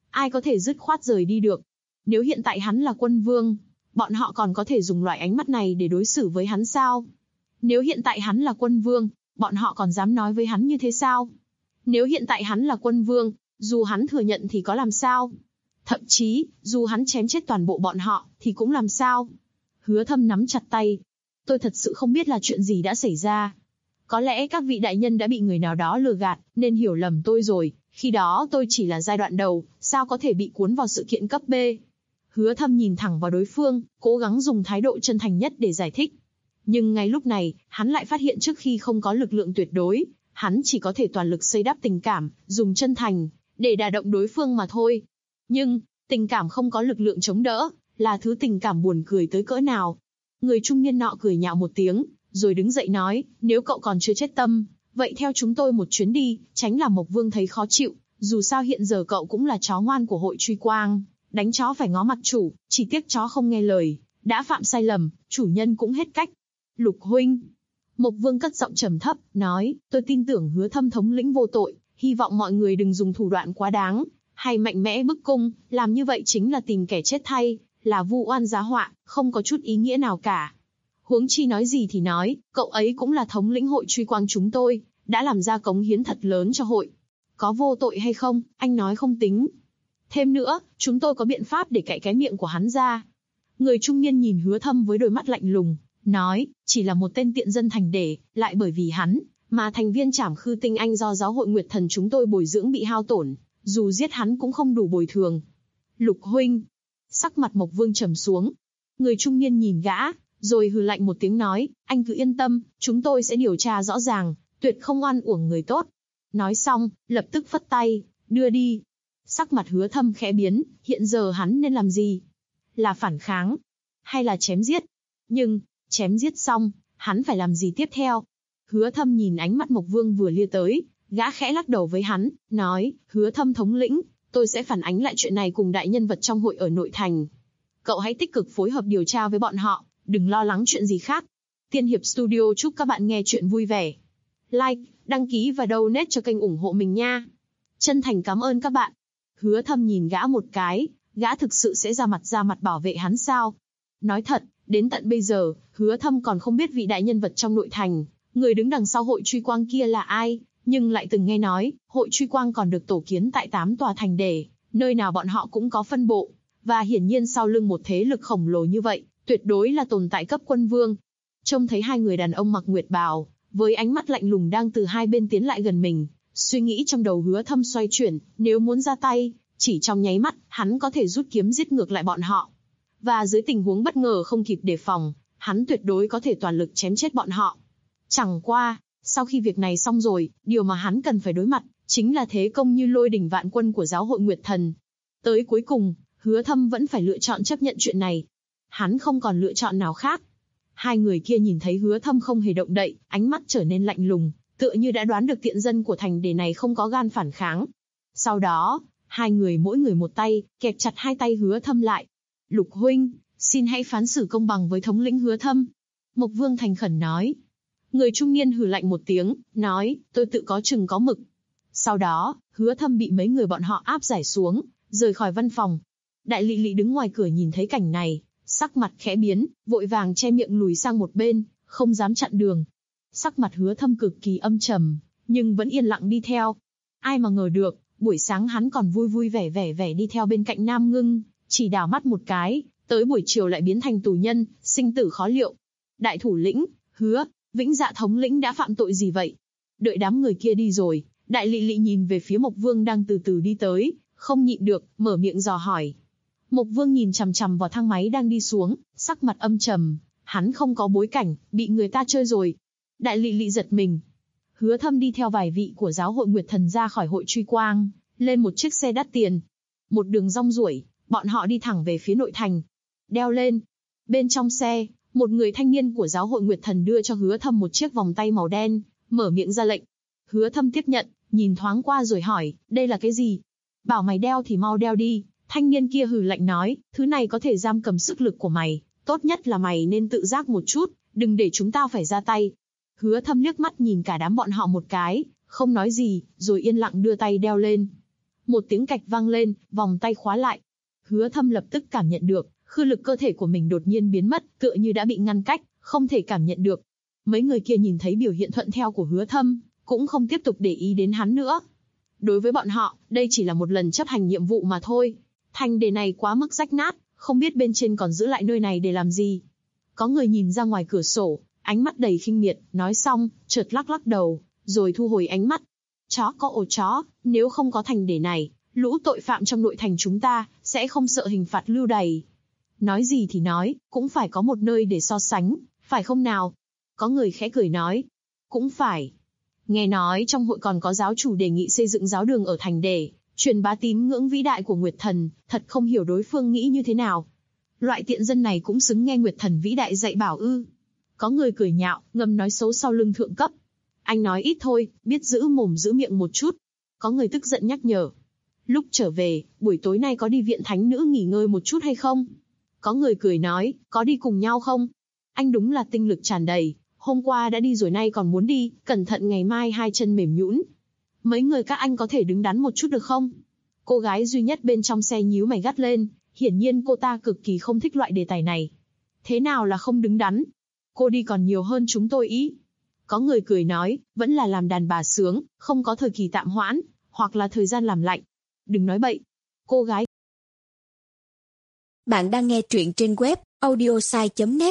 ai có thể dứt khoát rời đi được. Nếu hiện tại hắn là quân vương, bọn họ còn có thể dùng loại ánh mắt này để đối xử với hắn sao? Nếu hiện tại hắn là quân vương, bọn họ còn dám nói với hắn như thế sao? Nếu hiện tại hắn là quân vương, dù hắn thừa nhận thì có làm sao? Thậm chí, dù hắn chém chết toàn bộ bọn họ, thì cũng làm sao? Hứa Thâm nắm chặt tay. Tôi thật sự không biết là chuyện gì đã xảy ra. Có lẽ các vị đại nhân đã bị người nào đó lừa gạt, nên hiểu lầm tôi rồi. Khi đó tôi chỉ là giai đoạn đầu, sao có thể bị cuốn vào sự kiện cấp B? Hứa Thâm nhìn thẳng vào đối phương, cố gắng dùng thái độ chân thành nhất để giải thích. Nhưng ngay lúc này, hắn lại phát hiện trước khi không có lực lượng tuyệt đối, hắn chỉ có thể toàn lực xây đắp tình cảm, dùng chân thành, để đả động đối phương mà thôi. Nhưng, tình cảm không có lực lượng chống đỡ, là thứ tình cảm buồn cười tới cỡ nào. Người trung niên nọ cười nhạo một tiếng, rồi đứng dậy nói, nếu cậu còn chưa chết tâm, vậy theo chúng tôi một chuyến đi, tránh làm Mộc Vương thấy khó chịu, dù sao hiện giờ cậu cũng là chó ngoan của hội Truy Quang, đánh chó phải ngó mặt chủ, chỉ tiếc chó không nghe lời, đã phạm sai lầm, chủ nhân cũng hết cách. Lục huynh. Mộc Vương cất giọng trầm thấp, nói, tôi tin tưởng Hứa Thâm thống lĩnh vô tội, hy vọng mọi người đừng dùng thủ đoạn quá đáng, hay mạnh mẽ bức cung, làm như vậy chính là tìm kẻ chết thay, là vu oan giá họa, không có chút ý nghĩa nào cả. Huống chi nói gì thì nói, cậu ấy cũng là thống lĩnh hội Truy Quang chúng tôi, đã làm ra cống hiến thật lớn cho hội. Có vô tội hay không, anh nói không tính. Thêm nữa, chúng tôi có biện pháp để cạy cái miệng của hắn ra. Người trung niên nhìn Hứa Thâm với đôi mắt lạnh lùng, nói, chỉ là một tên tiện dân thành để, lại bởi vì hắn, mà thành viên Trảm Khư Tinh Anh do giáo hội Nguyệt Thần chúng tôi bồi dưỡng bị hao tổn, dù giết hắn cũng không đủ bồi thường. Lục huynh. Sắc mặt Mộc Vương trầm xuống. Người trung niên nhìn gã, rồi hừ lạnh một tiếng nói, anh cứ yên tâm, chúng tôi sẽ điều tra rõ ràng, tuyệt không oan uổng người tốt. Nói xong, lập tức phất tay, đưa đi. Sắc mặt Hứa Thâm khẽ biến, hiện giờ hắn nên làm gì? Là phản kháng? Hay là chém giết? Nhưng, chém giết xong, hắn phải làm gì tiếp theo? Hứa Thâm nhìn ánh mắt Mộc Vương vừa lia tới, gã khẽ lắc đầu với hắn, nói, Hứa Thâm thống lĩnh, tôi sẽ phản ánh lại chuyện này cùng đại nhân vật trong hội ở nội thành. Cậu hãy tích cực phối hợp điều tra với bọn họ, đừng lo lắng chuyện gì khác. Tiên Hiệp Studio chúc các bạn nghe chuyện vui vẻ. Like, đăng ký và donate cho kênh ủng hộ mình nha. Chân thành cảm ơn các bạn. Hứa Thâm nhìn gã một cái, gã thực sự sẽ ra mặt bảo vệ hắn sao? Nói thật, đến tận bây giờ, Hứa Thâm còn không biết vị đại nhân vật trong nội thành, người đứng đằng sau hội Truy Quang kia là ai, nhưng lại từng nghe nói, hội Truy Quang còn được tổ kiến tại 8 tòa thành để, nơi nào bọn họ cũng có phân bộ, và hiển nhiên sau lưng một thế lực khổng lồ như vậy, tuyệt đối là tồn tại cấp quân vương. Trông thấy hai người đàn ông mặc nguyệt bào, với ánh mắt lạnh lùng đang từ hai bên tiến lại gần mình, suy nghĩ trong đầu Hứa Thâm xoay chuyển, nếu muốn ra tay, chỉ trong nháy mắt, hắn có thể rút kiếm giết ngược lại bọn họ. Và dưới tình huống bất ngờ không kịp đề phòng, hắn tuyệt đối có thể toàn lực chém chết bọn họ. Chẳng qua, sau khi việc này xong rồi, điều mà hắn cần phải đối mặt, chính là thế công như lôi đỉnh vạn quân của giáo hội Nguyệt Thần. Tới cuối cùng, Hứa Thâm vẫn phải lựa chọn chấp nhận chuyện này. Hắn không còn lựa chọn nào khác. Hai người kia nhìn thấy Hứa Thâm không hề động đậy, ánh mắt trở nên lạnh lùng, tựa như đã đoán được tiện dân của thành để này không có gan phản kháng. Sau đó, hai người mỗi người một tay, kẹp chặt hai tay Hứa Thâm lại. Lục huynh, xin hãy phán xử công bằng với thống lĩnh Hứa Thâm. Mộc Vương thành khẩn nói. Người trung niên hừ lạnh một tiếng, nói, tôi tự có chừng có mực. Sau đó, Hứa Thâm bị mấy người bọn họ áp giải xuống, rời khỏi văn phòng. Đại Lị Lị đứng ngoài cửa nhìn thấy cảnh này, sắc mặt khẽ biến, vội vàng che miệng lùi sang một bên, không dám chặn đường. Sắc mặt Hứa Thâm cực kỳ âm trầm, nhưng vẫn yên lặng đi theo. Ai mà ngờ được, buổi sáng hắn còn vui vẻ đi theo bên cạnh Nam Ngưng, chỉ đảo mắt một cái, tới buổi chiều lại biến thành tù nhân, sinh tử khó liệu. Đại thủ lĩnh, Hứa, Vĩnh Dạ thống lĩnh đã phạm tội gì vậy? Đợi đám người kia đi rồi, Đại Lị Lị nhìn về phía Mộc Vương đang từ từ đi tới, không nhịn được, mở miệng dò hỏi. Mộc Vương nhìn chằm chằm vào thang máy đang đi xuống, sắc mặt âm trầm, hắn không có bối cảnh, bị người ta chơi rồi. Đại Lị Lị giật mình. Hứa Thâm đi theo vài vị của giáo hội Nguyệt Thần ra khỏi hội Truy Quang, lên một chiếc xe đắt tiền. Một đường rong ruổi, bọn họ đi thẳng về phía nội thành. Đeo lên. Bên trong xe, một người thanh niên của giáo hội Nguyệt Thần đưa cho Hứa Thâm một chiếc vòng tay màu đen, mở miệng ra lệnh. Hứa Thâm tiếp nhận, nhìn thoáng qua rồi hỏi, đây là cái gì? Bảo mày đeo thì mau đeo đi. Thanh niên kia hừ lạnh nói, thứ này có thể giam cầm sức lực của mày, tốt nhất là mày nên tự giác một chút, đừng để chúng tao phải ra tay. Hứa Thâm liếc mắt nhìn cả đám bọn họ một cái, không nói gì, rồi yên lặng đưa tay đeo lên. Một tiếng cạch vang lên, vòng tay khóa lại. Hứa Thâm lập tức cảm nhận được, khư lực cơ thể của mình đột nhiên biến mất, tựa như đã bị ngăn cách, không thể cảm nhận được. Mấy người kia nhìn thấy biểu hiện thuận theo của Hứa Thâm, cũng không tiếp tục để ý đến hắn nữa. Đối với bọn họ, đây chỉ là một lần chấp hành nhiệm vụ mà thôi. Thành đề này quá mức rách nát, không biết bên trên còn giữ lại nơi này để làm gì. Có người nhìn ra ngoài cửa sổ, ánh mắt đầy khinh miệt, nói xong, chợt lắc lắc đầu, rồi thu hồi ánh mắt. Chó có ổ chó, nếu không có thành đề này, lũ tội phạm trong nội thành chúng ta sẽ không sợ hình phạt lưu đày. Nói gì thì nói, cũng phải có một nơi để so sánh, phải không nào? Có người khẽ cười nói, cũng phải. Nghe nói trong hội còn có giáo chủ đề nghị xây dựng giáo đường ở thành để truyền bá tín ngưỡng vĩ đại của Nguyệt Thần, thật không hiểu đối phương nghĩ như thế nào. Loại tiện dân này cũng xứng nghe Nguyệt Thần vĩ đại dạy bảo ư? Có người cười nhạo, ngầm nói xấu sau lưng thượng cấp. Anh nói ít thôi, biết giữ mồm giữ miệng một chút. Có người tức giận nhắc nhở. Lúc trở về, buổi tối nay có đi viện thánh nữ nghỉ ngơi một chút hay không? Có người cười nói, có đi cùng nhau không? Anh đúng là tinh lực tràn đầy, hôm qua đã đi rồi nay còn muốn đi, cẩn thận ngày mai hai chân mềm nhũn. Mấy người các anh có thể đứng đắn một chút được không? Cô gái duy nhất bên trong xe nhíu mày gắt lên, hiển nhiên cô ta cực kỳ không thích loại đề tài này. Thế nào là không đứng đắn? Cô đi còn nhiều hơn chúng tôi ý. Có người cười nói, vẫn là làm đàn bà sướng, không có thời kỳ tạm hoãn, hoặc là thời gian làm lạnh. Đừng nói bậy. Cô gái. Bạn đang nghe truyện trên web audiosai.net.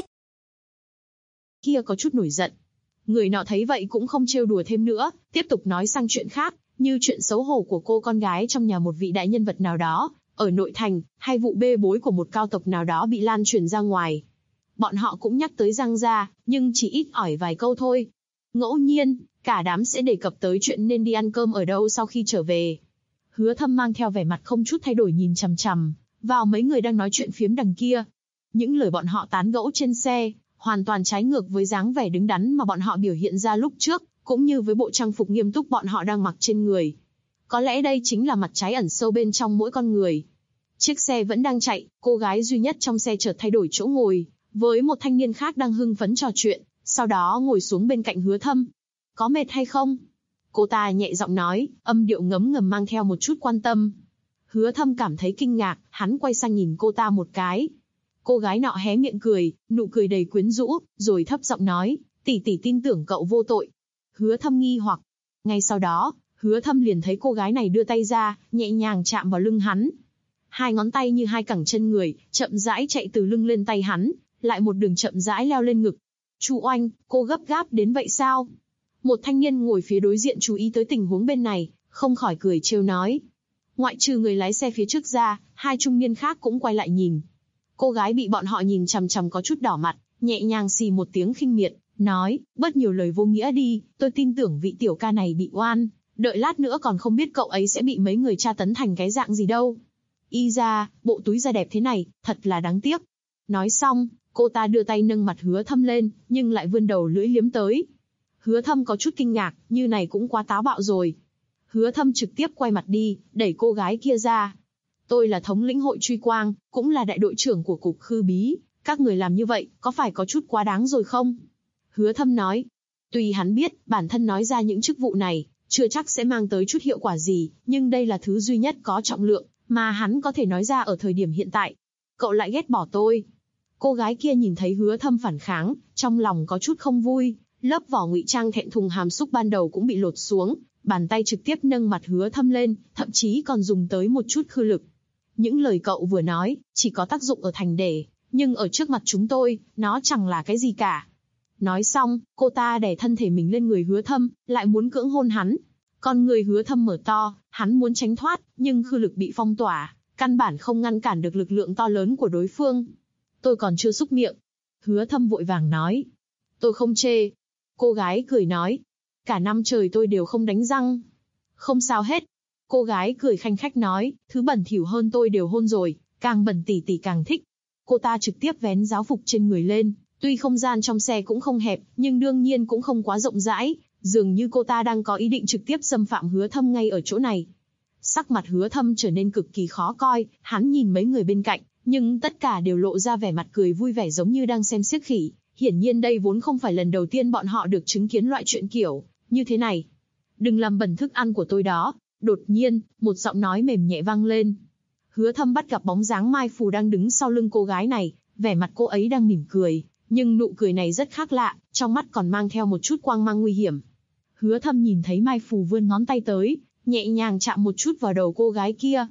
Kia có chút nổi giận. Người nọ thấy vậy cũng không trêu đùa thêm nữa, tiếp tục nói sang chuyện khác, như chuyện xấu hổ của cô con gái trong nhà một vị đại nhân vật nào đó, ở nội thành, hay vụ bê bối của một cao tộc nào đó bị lan truyền ra ngoài. Bọn họ cũng nhắc tới Giang gia, nhưng chỉ ít ỏi vài câu thôi. Ngẫu nhiên, cả đám sẽ đề cập tới chuyện nên đi ăn cơm ở đâu sau khi trở về. Hứa Thâm mang theo vẻ mặt không chút thay đổi nhìn chằm chằm vào mấy người đang nói chuyện phiếm đằng kia. Những lời bọn họ tán gẫu trên xe, hoàn toàn trái ngược với dáng vẻ đứng đắn mà bọn họ biểu hiện ra lúc trước, cũng như với bộ trang phục nghiêm túc bọn họ đang mặc trên người. Có lẽ đây chính là mặt trái ẩn sâu bên trong mỗi con người. Chiếc xe vẫn đang chạy, cô gái duy nhất trong xe chợt thay đổi chỗ ngồi, với một thanh niên khác đang hưng phấn trò chuyện, sau đó ngồi xuống bên cạnh Hứa Thâm. Có mệt hay không? Cô ta nhẹ giọng nói, âm điệu ngấm ngầm mang theo một chút quan tâm. Hứa Thâm cảm thấy kinh ngạc, hắn quay sang nhìn cô ta một cái. Cô gái nọ hé miệng cười, nụ cười đầy quyến rũ, rồi thấp giọng nói, tỷ tỷ tin tưởng cậu vô tội. Hứa Thâm nghi hoặc. Ngay sau đó, Hứa Thâm liền thấy cô gái này đưa tay ra, nhẹ nhàng chạm vào lưng hắn. Hai ngón tay như hai cẳng chân người, chậm rãi chạy từ lưng lên tay hắn, lại một đường chậm rãi leo lên ngực. Chu Oanh, cô gấp gáp đến vậy sao? Một thanh niên ngồi phía đối diện chú ý tới tình huống bên này, không khỏi cười trêu nói. Ngoại trừ người lái xe phía trước ra, hai trung niên khác cũng quay lại nhìn. Cô gái bị bọn họ nhìn chằm chằm có chút đỏ mặt, nhẹ nhàng xì một tiếng khinh miệt, nói, bớt nhiều lời vô nghĩa đi, tôi tin tưởng vị tiểu ca này bị oan, đợi lát nữa còn không biết cậu ấy sẽ bị mấy người tra tấn thành cái dạng gì đâu. Y ra, bộ túi da đẹp thế này, thật là đáng tiếc. Nói xong, cô ta đưa tay nâng mặt Hứa Thâm lên, nhưng lại vươn đầu lưỡi liếm tới. Hứa Thâm có chút kinh ngạc, như này cũng quá táo bạo rồi. Hứa Thâm trực tiếp quay mặt đi, đẩy cô gái kia ra. Tôi là thống lĩnh hội truy quang, cũng là đại đội trưởng của cục khư bí, các người làm như vậy, có phải có chút quá đáng rồi không? Hứa Thâm nói. Tuy hắn biết, bản thân nói ra những chức vụ này, chưa chắc sẽ mang tới chút hiệu quả gì, nhưng đây là thứ duy nhất có trọng lượng, mà hắn có thể nói ra ở thời điểm hiện tại. Cậu lại ghét bỏ tôi. Cô gái kia nhìn thấy Hứa Thâm phản kháng, trong lòng có chút không vui, lớp vỏ ngụy trang thẹn thùng hàm xúc ban đầu cũng bị lột xuống, bàn tay trực tiếp nâng mặt Hứa Thâm lên, thậm chí còn dùng tới một chút khư lực. Những lời cậu vừa nói, chỉ có tác dụng ở thành đề, nhưng ở trước mặt chúng tôi, nó chẳng là cái gì cả. Nói xong, cô ta đè thân thể mình lên người Hứa Thâm, lại muốn cưỡng hôn hắn. Con người Hứa Thâm mở to, hắn muốn tránh thoát, nhưng khư lực bị phong tỏa, căn bản không ngăn cản được lực lượng to lớn của đối phương. Tôi còn chưa xúc miệng. Hứa Thâm vội vàng nói. Tôi không chê. Cô gái cười nói. Cả năm trời tôi đều không đánh răng. Không sao hết. Cô gái cười khanh khách nói, thứ bẩn thỉu hơn tôi đều hôn rồi, càng bẩn tỷ tỷ càng thích. Cô ta trực tiếp vén giáo phục trên người lên, tuy không gian trong xe cũng không hẹp, nhưng đương nhiên cũng không quá rộng rãi, dường như cô ta đang có ý định trực tiếp xâm phạm Hứa Thâm ngay ở chỗ này. Sắc mặt Hứa Thâm trở nên cực kỳ khó coi, hắn nhìn mấy người bên cạnh, nhưng tất cả đều lộ ra vẻ mặt cười vui vẻ giống như đang xem xiếc khỉ, hiển nhiên đây vốn không phải lần đầu tiên bọn họ được chứng kiến loại chuyện kiểu như thế này. Đừng làm bẩn thức ăn của tôi đó. Đột nhiên, một giọng nói mềm nhẹ vang lên. Hứa Thâm bắt gặp bóng dáng Mai Phù đang đứng sau lưng cô gái này, vẻ mặt cô ấy đang mỉm cười, nhưng nụ cười này rất khác lạ, trong mắt còn mang theo một chút quang mang nguy hiểm. Hứa Thâm nhìn thấy Mai Phù vươn ngón tay tới, nhẹ nhàng chạm một chút vào đầu cô gái kia.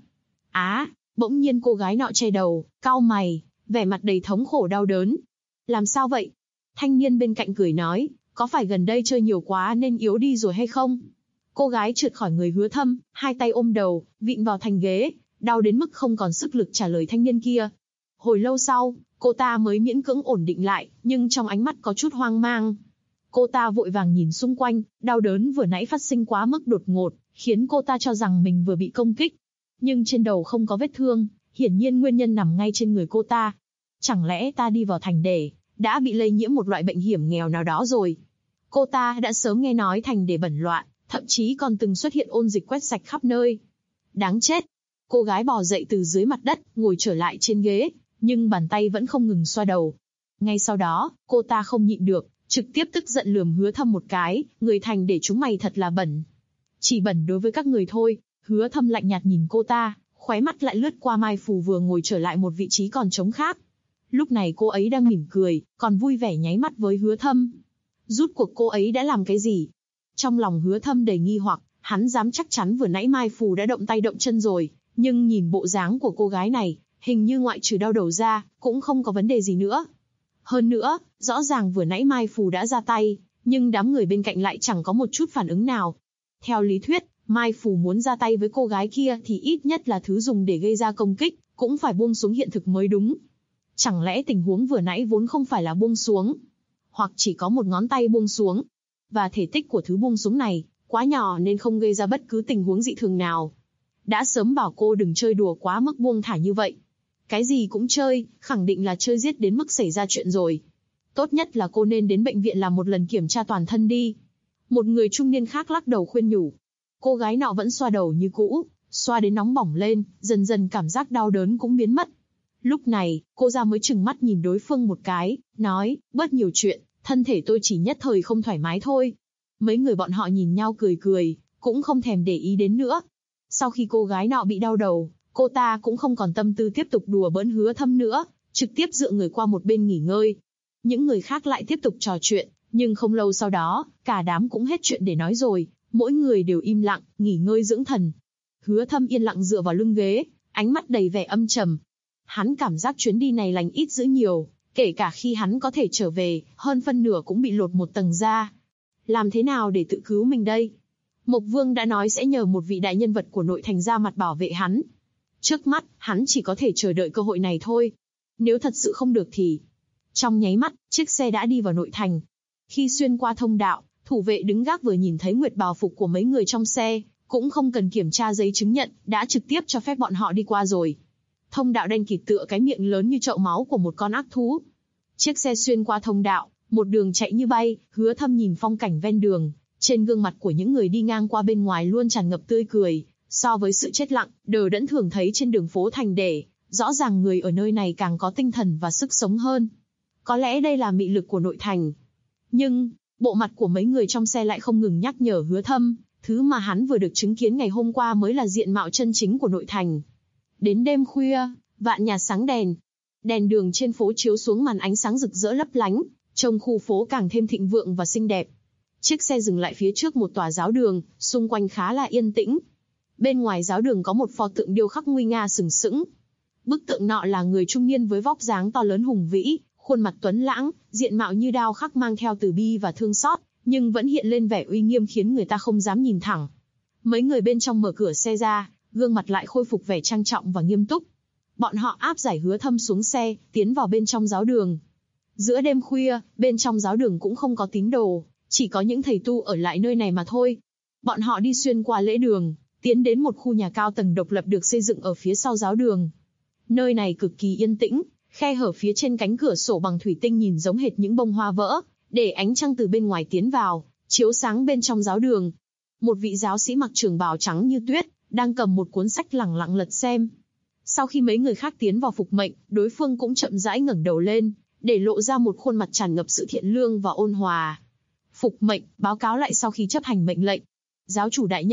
Bỗng nhiên cô gái nọ che đầu, cau mày, vẻ mặt đầy thống khổ đau đớn. Làm sao vậy? Thanh niên bên cạnh cười nói, có phải gần đây chơi nhiều quá nên yếu đi rồi hay không? Cô gái trượt khỏi người Hứa Thâm, hai tay ôm đầu, vịn vào thành ghế, đau đến mức không còn sức lực trả lời thanh niên kia. Hồi lâu sau, cô ta mới miễn cưỡng ổn định lại, nhưng trong ánh mắt có chút hoang mang. Cô ta vội vàng nhìn xung quanh, đau đớn vừa nãy phát sinh quá mức đột ngột, khiến cô ta cho rằng mình vừa bị công kích. Nhưng trên đầu không có vết thương, hiển nhiên nguyên nhân nằm ngay trên người cô ta. Chẳng lẽ ta đi vào thành để, đã bị lây nhiễm một loại bệnh hiểm nghèo nào đó rồi? Cô ta đã sớm nghe nói thành để bẩn loạn, thậm chí còn từng xuất hiện ôn dịch quét sạch khắp nơi. Đáng chết! Cô gái bò dậy từ dưới mặt đất, ngồi trở lại trên ghế, nhưng bàn tay vẫn không ngừng xoa đầu. Ngay sau đó, cô ta không nhịn được, trực tiếp tức giận lườm Hứa Thâm một cái, người thành để chúng mày thật là bẩn. Chỉ bẩn đối với các người thôi. Hứa Thâm lạnh nhạt nhìn cô ta, khóe mắt lại lướt qua Mai Phù vừa ngồi trở lại một vị trí còn trống khác. Lúc này cô ấy đang mỉm cười, còn vui vẻ nháy mắt với Hứa Thâm. Rút cuộc cô ấy đã làm cái gì? Trong lòng Hứa Thâm đầy nghi hoặc, hắn dám chắc chắn vừa nãy Mai Phù đã động tay động chân rồi, nhưng nhìn bộ dáng của cô gái này, hình như ngoại trừ đau đầu ra, cũng không có vấn đề gì nữa. Hơn nữa, rõ ràng vừa nãy Mai Phù đã ra tay, nhưng đám người bên cạnh lại chẳng có một chút phản ứng nào. Theo lý thuyết, Mai Phù muốn ra tay với cô gái kia thì ít nhất là thứ dùng để gây ra công kích, cũng phải buông xuống hiện thực mới đúng. Chẳng lẽ tình huống vừa nãy vốn không phải là buông xuống, hoặc chỉ có một ngón tay buông xuống, và thể tích của thứ buông xuống này quá nhỏ nên không gây ra bất cứ tình huống dị thường nào. Đã sớm bảo cô đừng chơi đùa quá mức buông thả như vậy. Cái gì cũng chơi, khẳng định là chơi giết đến mức xảy ra chuyện rồi. Tốt nhất là cô nên đến bệnh viện làm một lần kiểm tra toàn thân đi. Một người trung niên khác lắc đầu khuyên nhủ. Cô gái nọ vẫn xoa đầu như cũ, xoa đến nóng bỏng lên, dần dần cảm giác đau đớn cũng biến mất. Lúc này, cô ra mới chừng mắt nhìn đối phương một cái, nói, bớt nhiều chuyện, thân thể tôi chỉ nhất thời không thoải mái thôi. Mấy người bọn họ nhìn nhau cười cười, cũng không thèm để ý đến nữa. Sau khi cô gái nọ bị đau đầu, cô ta cũng không còn tâm tư tiếp tục đùa bỡn Hứa Thâm nữa, trực tiếp dựa người qua một bên nghỉ ngơi. Những người khác lại tiếp tục trò chuyện, nhưng không lâu sau đó, cả đám cũng hết chuyện để nói rồi, mỗi người đều im lặng, nghỉ ngơi dưỡng thần. Hứa Thâm yên lặng dựa vào lưng ghế, ánh mắt đầy vẻ âm trầm. Hắn cảm giác chuyến đi này lành ít dữ nhiều, kể cả khi hắn có thể trở về, hơn phân nửa cũng bị lột một tầng da. Làm thế nào để tự cứu mình đây? Mộc Vương đã nói sẽ nhờ một vị đại nhân vật của nội thành ra mặt bảo vệ hắn. Trước mắt, hắn chỉ có thể chờ đợi cơ hội này thôi. Nếu thật sự không được thì... Trong nháy mắt, chiếc xe đã đi vào nội thành. Khi xuyên qua thông đạo, thủ vệ đứng gác vừa nhìn thấy nguyệt bào phục của mấy người trong xe, cũng không cần kiểm tra giấy chứng nhận, đã trực tiếp cho phép bọn họ đi qua rồi. Thông đạo đen kịt tựa cái miệng lớn như chậu máu của một con ác thú. Chiếc xe xuyên qua thông đạo, một đường chạy như bay, Hứa Thâm nhìn phong cảnh ven đường, trên gương mặt của những người đi ngang qua bên ngoài luôn tràn ngập tươi cười, so với sự chết lặng, đờ đẫn thường thấy trên đường phố thành để, rõ ràng người ở nơi này càng có tinh thần và sức sống hơn. Có lẽ đây là mị lực của nội thành. Nhưng, bộ mặt của mấy người trong xe lại không ngừng nhắc nhở Hứa Thâm, thứ mà hắn vừa được chứng kiến ngày hôm qua mới là diện mạo chân chính của nội thành. Đến đêm khuya, vạn nhà sáng đèn. Đèn đường trên phố chiếu xuống màn ánh sáng rực rỡ lấp lánh, trông khu phố càng thêm thịnh vượng và xinh đẹp. Chiếc xe dừng lại phía trước một tòa giáo đường, xung quanh khá là yên tĩnh. Bên ngoài giáo đường có một pho tượng điêu khắc nguy nga sừng sững. Bức tượng nọ là người trung niên với vóc dáng to lớn hùng vĩ, khuôn mặt tuấn lãng, diện mạo như đao khắc mang theo từ bi và thương xót, nhưng vẫn hiện lên vẻ uy nghiêm khiến người ta không dám nhìn thẳng. Mấy người bên trong mở cửa xe ra, gương mặt lại khôi phục vẻ trang trọng và nghiêm túc. Bọn họ áp giải Hứa Thâm xuống xe, tiến vào bên trong giáo đường. Giữa đêm khuya, bên trong giáo đường cũng không có tín đồ, chỉ có những thầy tu ở lại nơi này mà thôi. Bọn họ đi xuyên qua lễ đường, tiến đến một khu nhà cao tầng độc lập được xây dựng ở phía sau giáo đường. Nơi này cực kỳ yên tĩnh, khe hở phía trên cánh cửa sổ bằng thủy tinh nhìn giống hệt những bông hoa vỡ, để ánh trăng từ bên ngoài tiến vào, chiếu sáng bên trong giáo đường. Một vị giáo sĩ mặc trường bào trắng như tuyết, đang cầm một cuốn sách lẳng lặng lật xem. Sau khi mấy người khác tiến vào phục mệnh, đối phương cũng chậm rãi ngẩng đầu lên, để lộ ra một khuôn mặt tràn ngập sự thiện lương và ôn hòa. Phục mệnh báo cáo lại sau khi chấp hành mệnh lệnh. Giáo chủ đại nhân,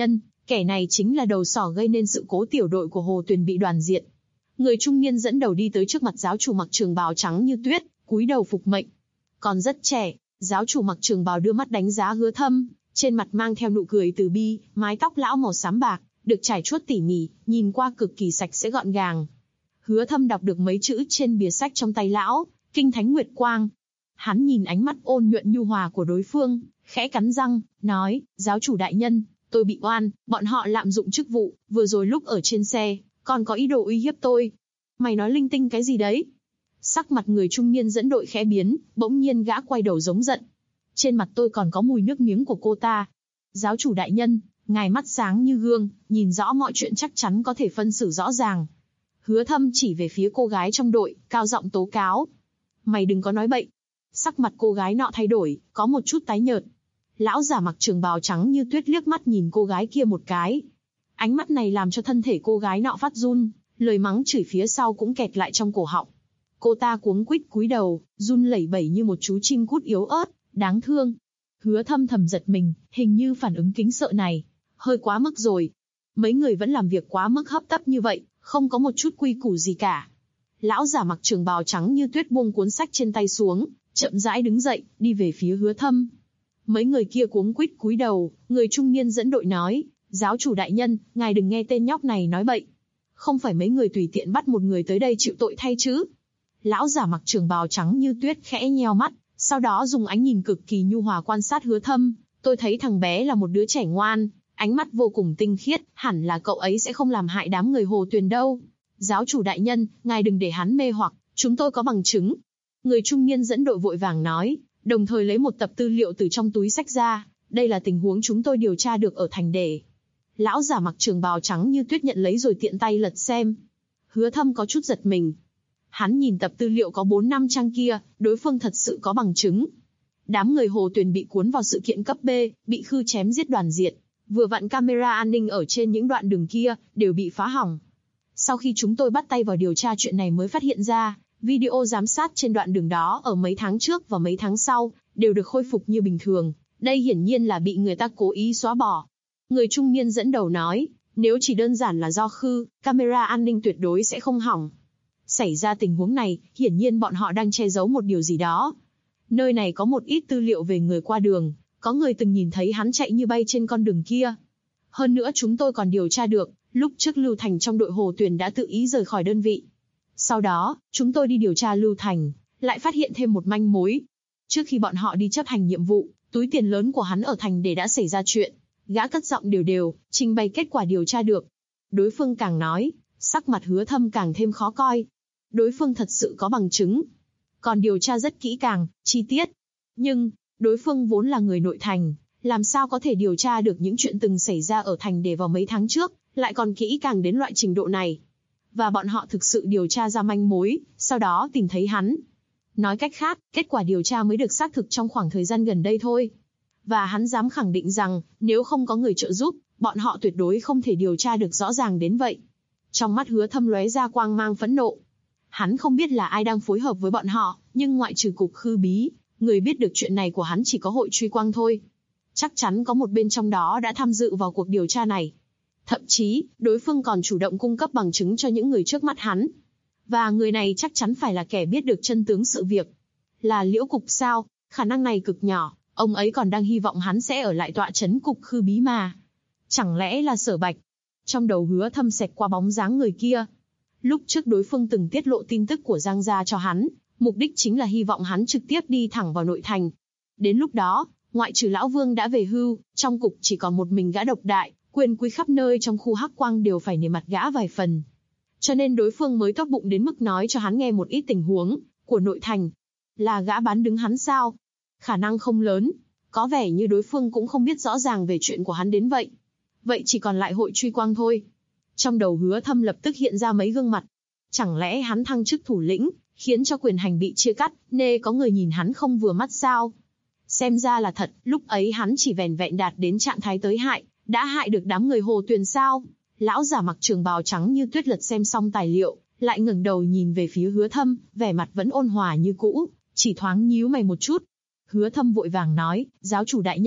Kẻ này chính là đầu sỏ gây nên sự cố tiểu đội của Hồ Tuyền bị đoàn diệt. Người trung niên dẫn đầu đi tới trước mặt giáo chủ mặc trường bào trắng như tuyết, cúi đầu phục mệnh. Còn rất trẻ, giáo chủ mặc trường bào đưa mắt đánh giá Hứa Thâm, trên mặt mang theo nụ cười từ bi, mái tóc lão màu xám bạc, được trải chuốt tỉ mỉ, nhìn qua cực kỳ sạch sẽ gọn gàng. Hứa Thâm đọc được mấy chữ trên bìa sách trong tay lão, Kinh Thánh Nguyệt Quang. Hắn nhìn ánh mắt ôn nhuận nhu hòa của đối phương, khẽ cắn răng, nói, giáo chủ đại nhân, tôi bị oan, bọn họ lạm dụng chức vụ, vừa rồi lúc ở trên xe, còn có ý đồ uy hiếp tôi. Mày nói linh tinh cái gì đấy? Sắc mặt người trung niên dẫn đội khẽ biến, bỗng nhiên gã quay đầu giống giận. Trên mặt tôi còn có mùi nước miếng của cô ta. Giáo chủ đại nhân, ngài mắt sáng như gương, nhìn rõ mọi chuyện chắc chắn có thể phân xử rõ ràng. Hứa Thâm chỉ về phía cô gái trong đội, cao giọng tố cáo. Mày đừng có nói bậy. Sắc mặt cô gái nọ thay đổi, có một chút tái nhợt. Lão giả mặc trường bào trắng như tuyết liếc mắt nhìn cô gái kia một cái. Ánh mắt này làm cho thân thể cô gái nọ phát run, lời mắng chửi phía sau cũng kẹt lại trong cổ họng. Cô ta cuống quýt cúi đầu, run lẩy bẩy như một chú chim cút yếu ớt, đáng thương. Hứa Thâm thầm giật mình, hình như phản ứng kính sợ này hơi quá mức rồi. Mấy người vẫn làm việc quá mức hấp tấp như vậy, không có một chút quy củ gì cả. Lão giả mặc trường bào trắng như tuyết buông cuốn sách trên tay xuống, chậm rãi đứng dậy, đi về phía Hứa Thâm. Mấy người kia cuống quýt cúi đầu, người trung niên dẫn đội nói, giáo chủ đại nhân, ngài đừng nghe tên nhóc này nói bậy. Không phải mấy người tùy tiện bắt một người tới đây chịu tội thay chứ. Lão giả mặc trường bào trắng như tuyết khẽ nheo mắt, sau đó dùng ánh nhìn cực kỳ nhu hòa quan sát Hứa Thâm. Tôi thấy thằng bé là một đứa trẻ ngoan, ánh mắt vô cùng tinh khiết, hẳn là cậu ấy sẽ không làm hại đám người Hồ Tuyền đâu. Giáo chủ đại nhân, ngài đừng để hắn mê hoặc, chúng tôi có bằng chứng. Người trung niên dẫn đội vội vàng nói, đồng thời lấy một tập tư liệu từ trong túi sách ra, đây là tình huống chúng tôi điều tra được ở thành đề. Lão giả mặc trường bào trắng như tuyết nhận lấy rồi tiện tay lật xem. Hứa Thâm có chút giật mình. Hắn nhìn tập tư liệu có 4-5 trang kia, đối phương thật sự có bằng chứng. Đám người Hồ Tuyền bị cuốn vào sự kiện cấp B, bị Khư chém giết đoàn diệt. Vừa vặn camera an ninh ở trên những đoạn đường kia, đều bị phá hỏng. Sau khi chúng tôi bắt tay vào điều tra chuyện này mới phát hiện ra, video giám sát trên đoạn đường đó ở mấy tháng trước và mấy tháng sau, đều được khôi phục như bình thường. Đây hiển nhiên là bị người ta cố ý xóa bỏ. Người trung niên dẫn đầu nói, nếu chỉ đơn giản là do Khư, camera an ninh tuyệt đối sẽ không hỏng. Xảy ra tình huống này, hiển nhiên bọn họ đang che giấu một điều gì đó. Nơi này có một ít tư liệu về người qua đường, có người từng nhìn thấy hắn chạy như bay trên con đường kia. Hơn nữa chúng tôi còn điều tra được, lúc trước Lưu Thành trong đội Hồ Tuyền đã tự ý rời khỏi đơn vị. Sau đó, chúng tôi đi điều tra Lưu Thành, lại phát hiện thêm một manh mối. Trước khi bọn họ đi chấp hành nhiệm vụ, túi tiền lớn của hắn ở thành để đã xảy ra chuyện. Gã cất giọng đều đều, trình bày kết quả điều tra được. Đối phương càng nói, sắc mặt Hứa Thâm càng thêm khó coi. Đối phương thật sự có bằng chứng. Còn điều tra rất kỹ càng, chi tiết. Nhưng, đối phương vốn là người nội thành, làm sao có thể điều tra được những chuyện từng xảy ra ở thành để vào mấy tháng trước, lại còn kỹ càng đến loại trình độ này. Và bọn họ thực sự điều tra ra manh mối, sau đó tìm thấy hắn. Nói cách khác, kết quả điều tra mới được xác thực trong khoảng thời gian gần đây thôi. Và hắn dám khẳng định rằng, nếu không có người trợ giúp, bọn họ tuyệt đối không thể điều tra được rõ ràng đến vậy. Trong mắt Hứa Thâm lóe ra quang mang phẫn nộ. Hắn không biết là ai đang phối hợp với bọn họ, nhưng ngoại trừ cục Khư Bí, người biết được chuyện này của hắn chỉ có hội truy quang thôi. Chắc chắn có một bên trong đó đã tham dự vào cuộc điều tra này. Thậm chí, đối phương còn chủ động cung cấp bằng chứng cho những người trước mắt hắn. Và người này chắc chắn phải là kẻ biết được chân tướng sự việc. Là Liễu Cục sao? Khả năng này cực nhỏ, ông ấy còn đang hy vọng hắn sẽ ở lại tọa trấn cục Khư Bí mà. Chẳng lẽ là Sở Bạch? Trong đầu Hứa Thâm xẹt qua bóng dáng người kia. Lúc trước đối phương từng tiết lộ tin tức của Giang gia cho hắn, mục đích chính là hy vọng hắn trực tiếp đi thẳng vào nội thành. Đến lúc đó, ngoại trừ Lão Vương đã về hưu, trong cục chỉ còn một mình gã độc đại, quyền quý khắp nơi trong khu Hắc Quang đều phải nể mặt gã vài phần. Cho nên đối phương mới tốt bụng đến mức nói cho hắn nghe một ít tình huống của nội thành. Là gã bán đứng hắn sao? Khả năng không lớn, có vẻ như đối phương cũng không biết rõ ràng về chuyện của hắn đến vậy. Vậy chỉ còn lại hội truy quang thôi. Trong đầu Hứa Thâm lập tức hiện ra mấy gương mặt. Chẳng lẽ hắn thăng chức thủ lĩnh, khiến cho quyền hành bị chia cắt, nên có người nhìn hắn không vừa mắt sao? Xem ra là thật, lúc ấy hắn chỉ vẻn vẹn đạt đến trạng thái tới hại, đã hại được đám người Hồ Tuyền sao? Lão giả mặc trường bào trắng như tuyết lật xem xong tài liệu, lại ngẩng đầu nhìn về phía Hứa Thâm, vẻ mặt vẫn ôn hòa như cũ, chỉ thoáng nhíu mày một chút. Hứa Thâm vội vàng nói, giáo chủ đại nhân,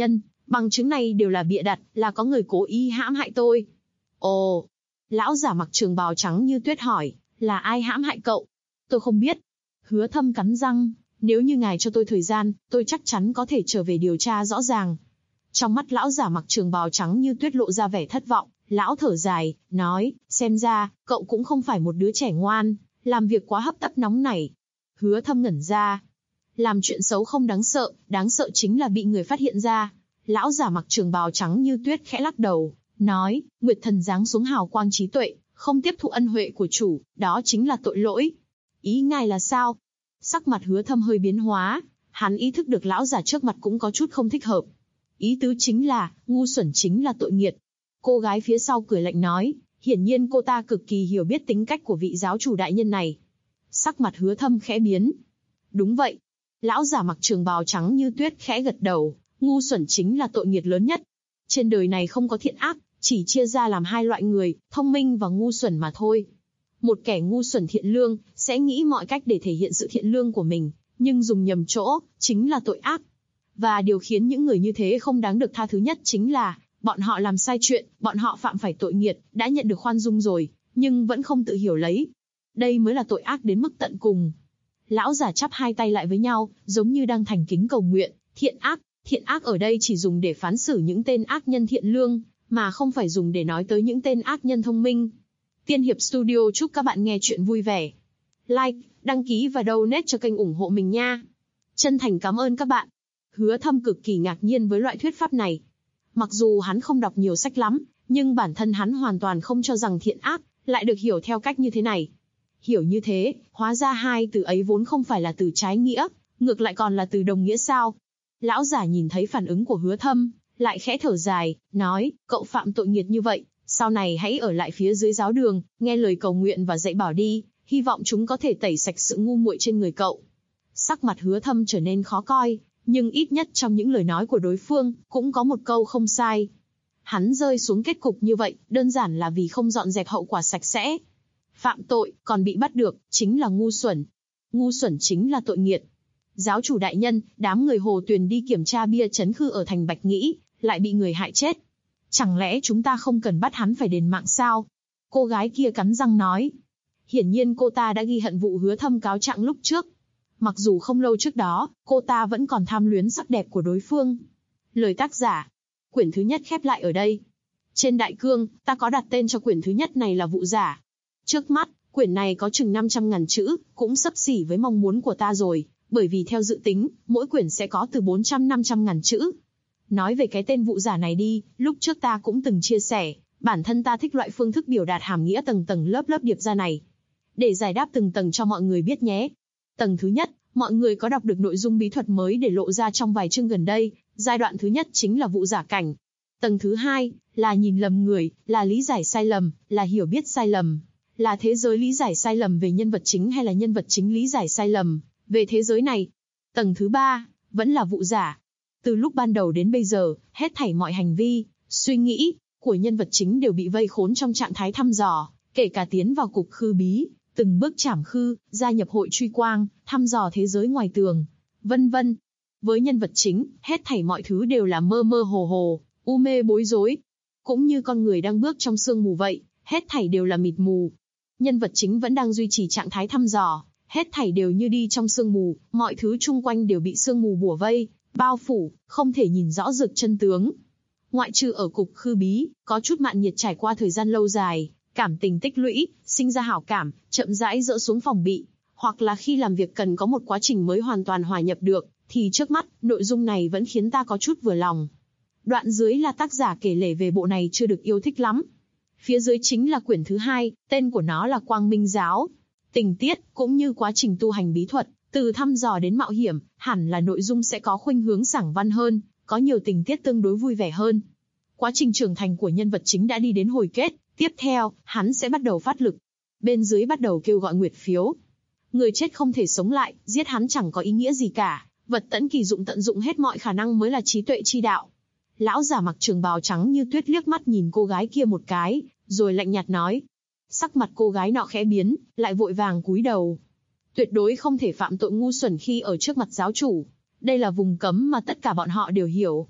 Bằng chứng này đều là bịa đặt, là có người cố ý hãm hại tôi. Ồ, lão giả mặc trường bào trắng như tuyết hỏi, là ai hãm hại cậu? Tôi không biết. Hứa Thâm cắn răng, nếu như ngài cho tôi thời gian, tôi chắc chắn có thể trở về điều tra rõ ràng. Trong mắt lão giả mặc trường bào trắng như tuyết lộ ra vẻ thất vọng, lão thở dài, nói, xem ra, cậu cũng không phải một đứa trẻ ngoan, làm việc quá hấp tấp nóng nảy. Hứa Thâm ngẩn ra. Làm chuyện xấu không đáng sợ chính là bị người phát hiện ra. Lão giả mặc trường bào trắng như tuyết khẽ lắc đầu, nói, Nguyệt Thần giáng xuống hào quang trí tuệ, không tiếp thụ ân huệ của chủ, đó chính là tội lỗi. Ý ngài là sao? Sắc mặt Hứa Thâm hơi biến hóa, hắn ý thức được lão giả trước mặt cũng có chút không thích hợp. Ý tứ chính là, ngu xuẩn chính là tội nghiệt. Cô gái phía sau cười lạnh nói, hiển nhiên cô ta cực kỳ hiểu biết tính cách của vị giáo chủ đại nhân này. Sắc mặt Hứa Thâm khẽ biến. Đúng vậy. Lão giả mặc trường bào trắng như tuyết khẽ gật đầu, ngu xuẩn chính là tội nghiệt lớn nhất. Trên đời này không có thiện ác, chỉ chia ra làm hai loại người, thông minh và ngu xuẩn mà thôi. Một kẻ ngu xuẩn thiện lương, sẽ nghĩ mọi cách để thể hiện sự thiện lương của mình, nhưng dùng nhầm chỗ, chính là tội ác. Và điều khiến những người như thế không đáng được tha thứ nhất chính là, bọn họ làm sai chuyện, bọn họ phạm phải tội nghiệt, đã nhận được khoan dung rồi, nhưng vẫn không tự hiểu lấy. Đây mới là tội ác đến mức tận cùng. Lão giả chắp hai tay lại với nhau, giống như đang thành kính cầu nguyện, thiện ác ở đây chỉ dùng để phán xử những tên ác nhân thiện lương, mà không phải dùng để nói tới những tên ác nhân thông minh. Tiên Hiệp Studio chúc các bạn nghe chuyện vui vẻ. Like, đăng ký và donate cho kênh ủng hộ mình nha. Chân thành cảm ơn các bạn. Hứa Thâm cực kỳ ngạc nhiên với loại thuyết pháp này. Mặc dù hắn không đọc nhiều sách lắm, nhưng bản thân hắn hoàn toàn không cho rằng thiện ác lại được hiểu theo cách như thế này. Hiểu như thế, hóa ra hai từ ấy vốn không phải là từ trái nghĩa, ngược lại còn là từ đồng nghĩa sao? Lão giả nhìn thấy phản ứng của Hứa Thâm, lại khẽ thở dài, nói, cậu phạm tội nghiệt như vậy, sau này hãy ở lại phía dưới giáo đường, nghe lời cầu nguyện và dạy bảo đi, hy vọng chúng có thể tẩy sạch sự ngu muội trên người cậu. Sắc mặt Hứa Thâm trở nên khó coi, nhưng ít nhất trong những lời nói của đối phương, cũng có một câu không sai. Hắn rơi xuống kết cục như vậy, đơn giản là vì không dọn dẹp hậu quả sạch sẽ. Phạm tội, còn bị bắt được, chính là ngu xuẩn. Ngu xuẩn chính là tội nghiệt. Giáo chủ đại nhân, đám người Hồ Tuyền đi kiểm tra bia trấn khư ở thành Bạch Nghĩ, lại bị người hại chết. Chẳng lẽ chúng ta không cần bắt hắn phải đền mạng sao? Cô gái kia cắn răng nói. Hiển nhiên cô ta đã ghi hận vụ Hứa Thâm cáo trạng lúc trước. Mặc dù không lâu trước đó, cô ta vẫn còn tham luyến sắc đẹp của đối phương. Lời tác giả. Quyển thứ nhất khép lại ở đây. Trên đại cương, ta có đặt tên cho quyển thứ nhất này là Vụ Giả. Trước mắt, quyển này có chừng 500.000 chữ, cũng xấp xỉ với mong muốn của ta rồi, bởi vì theo dự tính, mỗi quyển sẽ có từ 400-500.000 chữ. Nói về cái tên Vụ Giả này đi, lúc trước ta cũng từng chia sẻ, bản thân ta thích loại phương thức biểu đạt hàm nghĩa tầng tầng lớp lớp điệp ra này. Để giải đáp từng tầng cho mọi người biết nhé. Tầng thứ nhất, mọi người có đọc được nội dung bí thuật mới để lộ ra trong vài chương gần đây, giai đoạn thứ nhất chính là vụ giả cảnh. Tầng thứ hai, là nhìn lầm người, là lý giải sai lầm, là hiểu biết sai lầm, là thế giới lý giải sai lầm về nhân vật chính hay là nhân vật chính lý giải sai lầm về thế giới này. Tầng thứ ba, vẫn là vụ giả. Từ lúc ban đầu đến bây giờ, hết thảy mọi hành vi, suy nghĩ của nhân vật chính đều bị vây khốn trong trạng thái thăm dò, kể cả tiến vào cục khư bí, từng bước trảm khư, gia nhập hội truy quang, thăm dò thế giới ngoài tường, vân vân. Với nhân vật chính, hết thảy mọi thứ đều là mơ mơ hồ hồ, u mê bối rối. Cũng như con người đang bước trong sương mù vậy, hết thảy đều là mịt mù. Nhân vật chính vẫn đang duy trì trạng thái thăm dò, hết thảy đều như đi trong sương mù, mọi thứ chung quanh đều bị sương mù bủa vây, bao phủ, không thể nhìn rõ rực chân tướng. Ngoại trừ ở cục khư bí, có chút mạn nhiệt trải qua thời gian lâu dài, cảm tình tích lũy, sinh ra hảo cảm, chậm rãi dỡ xuống phòng bị, hoặc là khi làm việc cần có một quá trình mới hoàn toàn hòa nhập được, thì trước mắt, nội dung này vẫn khiến ta có chút vừa lòng. Đoạn dưới là tác giả kể lể về bộ này chưa được yêu thích lắm. Phía dưới chính là quyển thứ hai, tên của nó là Quang Minh Giáo. Tình tiết, cũng như quá trình tu hành bí thuật, từ thăm dò đến mạo hiểm, hẳn là nội dung sẽ có khuynh hướng sảng văn hơn, có nhiều tình tiết tương đối vui vẻ hơn. Quá trình trưởng thành của nhân vật chính đã đi đến hồi kết, tiếp theo, hắn sẽ bắt đầu phát lực. Bên dưới bắt đầu kêu gọi nguyệt phiếu. Người chết không thể sống lại, giết hắn chẳng có ý nghĩa gì cả, vật tẫn kỳ dụng tận dụng hết mọi khả năng mới là trí tuệ chi đạo. Lão giả mặc trường bào trắng như tuyết liếc mắt nhìn cô gái kia một cái, rồi lạnh nhạt nói. Sắc mặt cô gái nọ khẽ biến, lại vội vàng cúi đầu. Tuyệt đối không thể phạm tội ngu xuẩn khi ở trước mặt giáo chủ. Đây là vùng cấm mà tất cả bọn họ đều hiểu.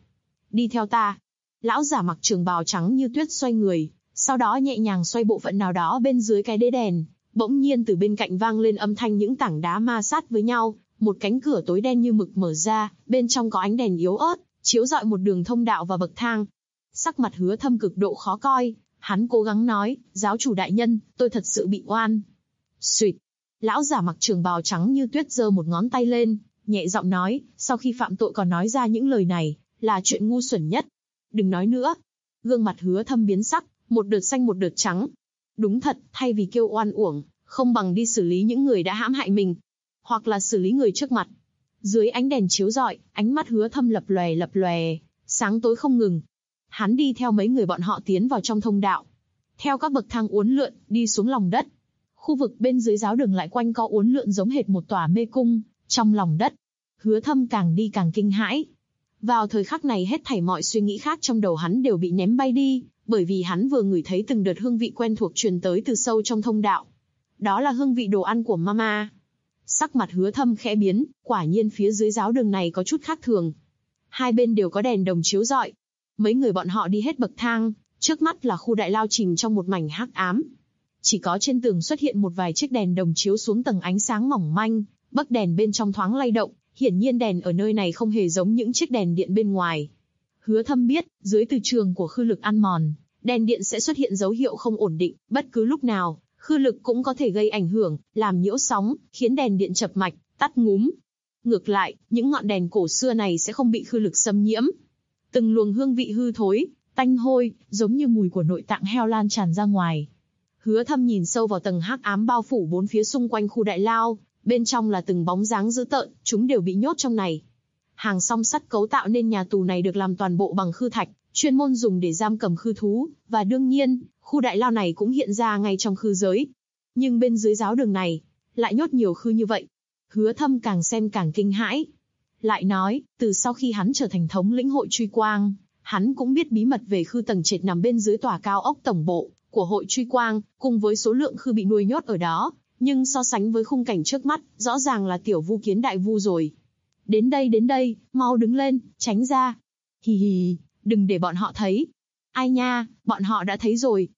đi theo ta. Lão giả mặc trường bào trắng như tuyết xoay người, sau đó nhẹ nhàng xoay bộ phận nào đó bên dưới cái đế đèn. Bỗng nhiên từ bên cạnh vang lên âm thanh những tảng đá ma sát với nhau, một cánh cửa tối đen như mực mở ra, bên trong có ánh đèn yếu ớt, chiếu rọi một đường thông đạo và bậc thang. Sắc mặt Hứa Thâm cực độ khó coi, hắn cố gắng nói, giáo chủ đại nhân, tôi thật sự bị oan. Xuyệt. Lão giả mặc trường bào trắng như tuyết giơ một ngón tay lên, nhẹ giọng nói, sau khi phạm tội còn nói ra những lời này, là chuyện ngu xuẩn nhất. Đừng nói nữa. Gương mặt Hứa Thâm biến sắc, một đợt xanh một đợt trắng. Đúng thật, thay vì kêu oan uổng, không bằng đi xử lý những người đã hãm hại mình, hoặc là xử lý người trước mặt. Dưới ánh đèn chiếu rọi, ánh mắt Hứa Thâm lập lòe, sáng tối không ngừng. Hắn đi theo mấy người bọn họ tiến vào trong thông đạo, theo các bậc thang uốn lượn, đi xuống lòng đất. Khu vực bên dưới giáo đường lại quanh co uốn lượn giống hệt một tòa mê cung, trong lòng đất. Hứa Thâm càng đi càng kinh hãi. Vào thời khắc này hết thảy mọi suy nghĩ khác trong đầu hắn đều bị ném bay đi, bởi vì hắn vừa ngửi thấy từng đợt hương vị quen thuộc truyền tới từ sâu trong thông đạo. Đó là hương vị đồ ăn của Mama. Sắc mặt Hứa Thâm khẽ biến, quả nhiên phía dưới giáo đường này có chút khác thường. Hai bên đều có đèn đồng chiếu rọi. Mấy người bọn họ đi hết bậc thang, trước mắt là khu đại lao chìm trong một mảnh hắc ám. Chỉ có trên tường xuất hiện một vài chiếc đèn đồng chiếu xuống tầng ánh sáng mỏng manh, bấc đèn bên trong thoáng lay động, hiển nhiên đèn ở nơi này không hề giống những chiếc đèn điện bên ngoài. Hứa Thâm biết, dưới từ trường của khư lực ăn mòn, đèn điện sẽ xuất hiện dấu hiệu không ổn định, bất cứ lúc nào, khư lực cũng có thể gây ảnh hưởng, làm nhiễu sóng, khiến đèn điện chập mạch, tắt ngúm. Ngược lại, những ngọn đèn cổ xưa này sẽ không bị khư lực xâm nhiễm. Từng luồng hương vị hư thối, tanh hôi, giống như mùi của nội tạng heo lan tràn ra ngoài. Hứa Thâm nhìn sâu vào tầng hắc ám bao phủ bốn phía xung quanh khu đại lao, bên trong là từng bóng dáng dữ tợn, chúng đều bị nhốt trong này. Hàng song sắt cấu tạo nên nhà tù này được làm toàn bộ bằng khư thạch, chuyên môn dùng để giam cầm khư thú, và đương nhiên, khu đại lao này cũng hiện ra ngay trong khư giới. Nhưng bên dưới giáo đường này, lại nhốt nhiều khư như vậy. Hứa Thâm càng xem càng kinh hãi. Lại nói, từ sau khi hắn trở thành thống lĩnh hội truy quang, hắn cũng biết bí mật về khư tầng trệt nằm bên dưới tòa cao ốc tổng bộ của hội truy quang, cùng với số lượng khư bị nuôi nhốt ở đó, nhưng so sánh với khung cảnh trước mắt, rõ ràng là tiểu vu kiến đại vu rồi. Đến đây, mau đứng lên, tránh ra. Hì hì, đừng để bọn họ thấy. Ai nha, bọn họ đã thấy rồi.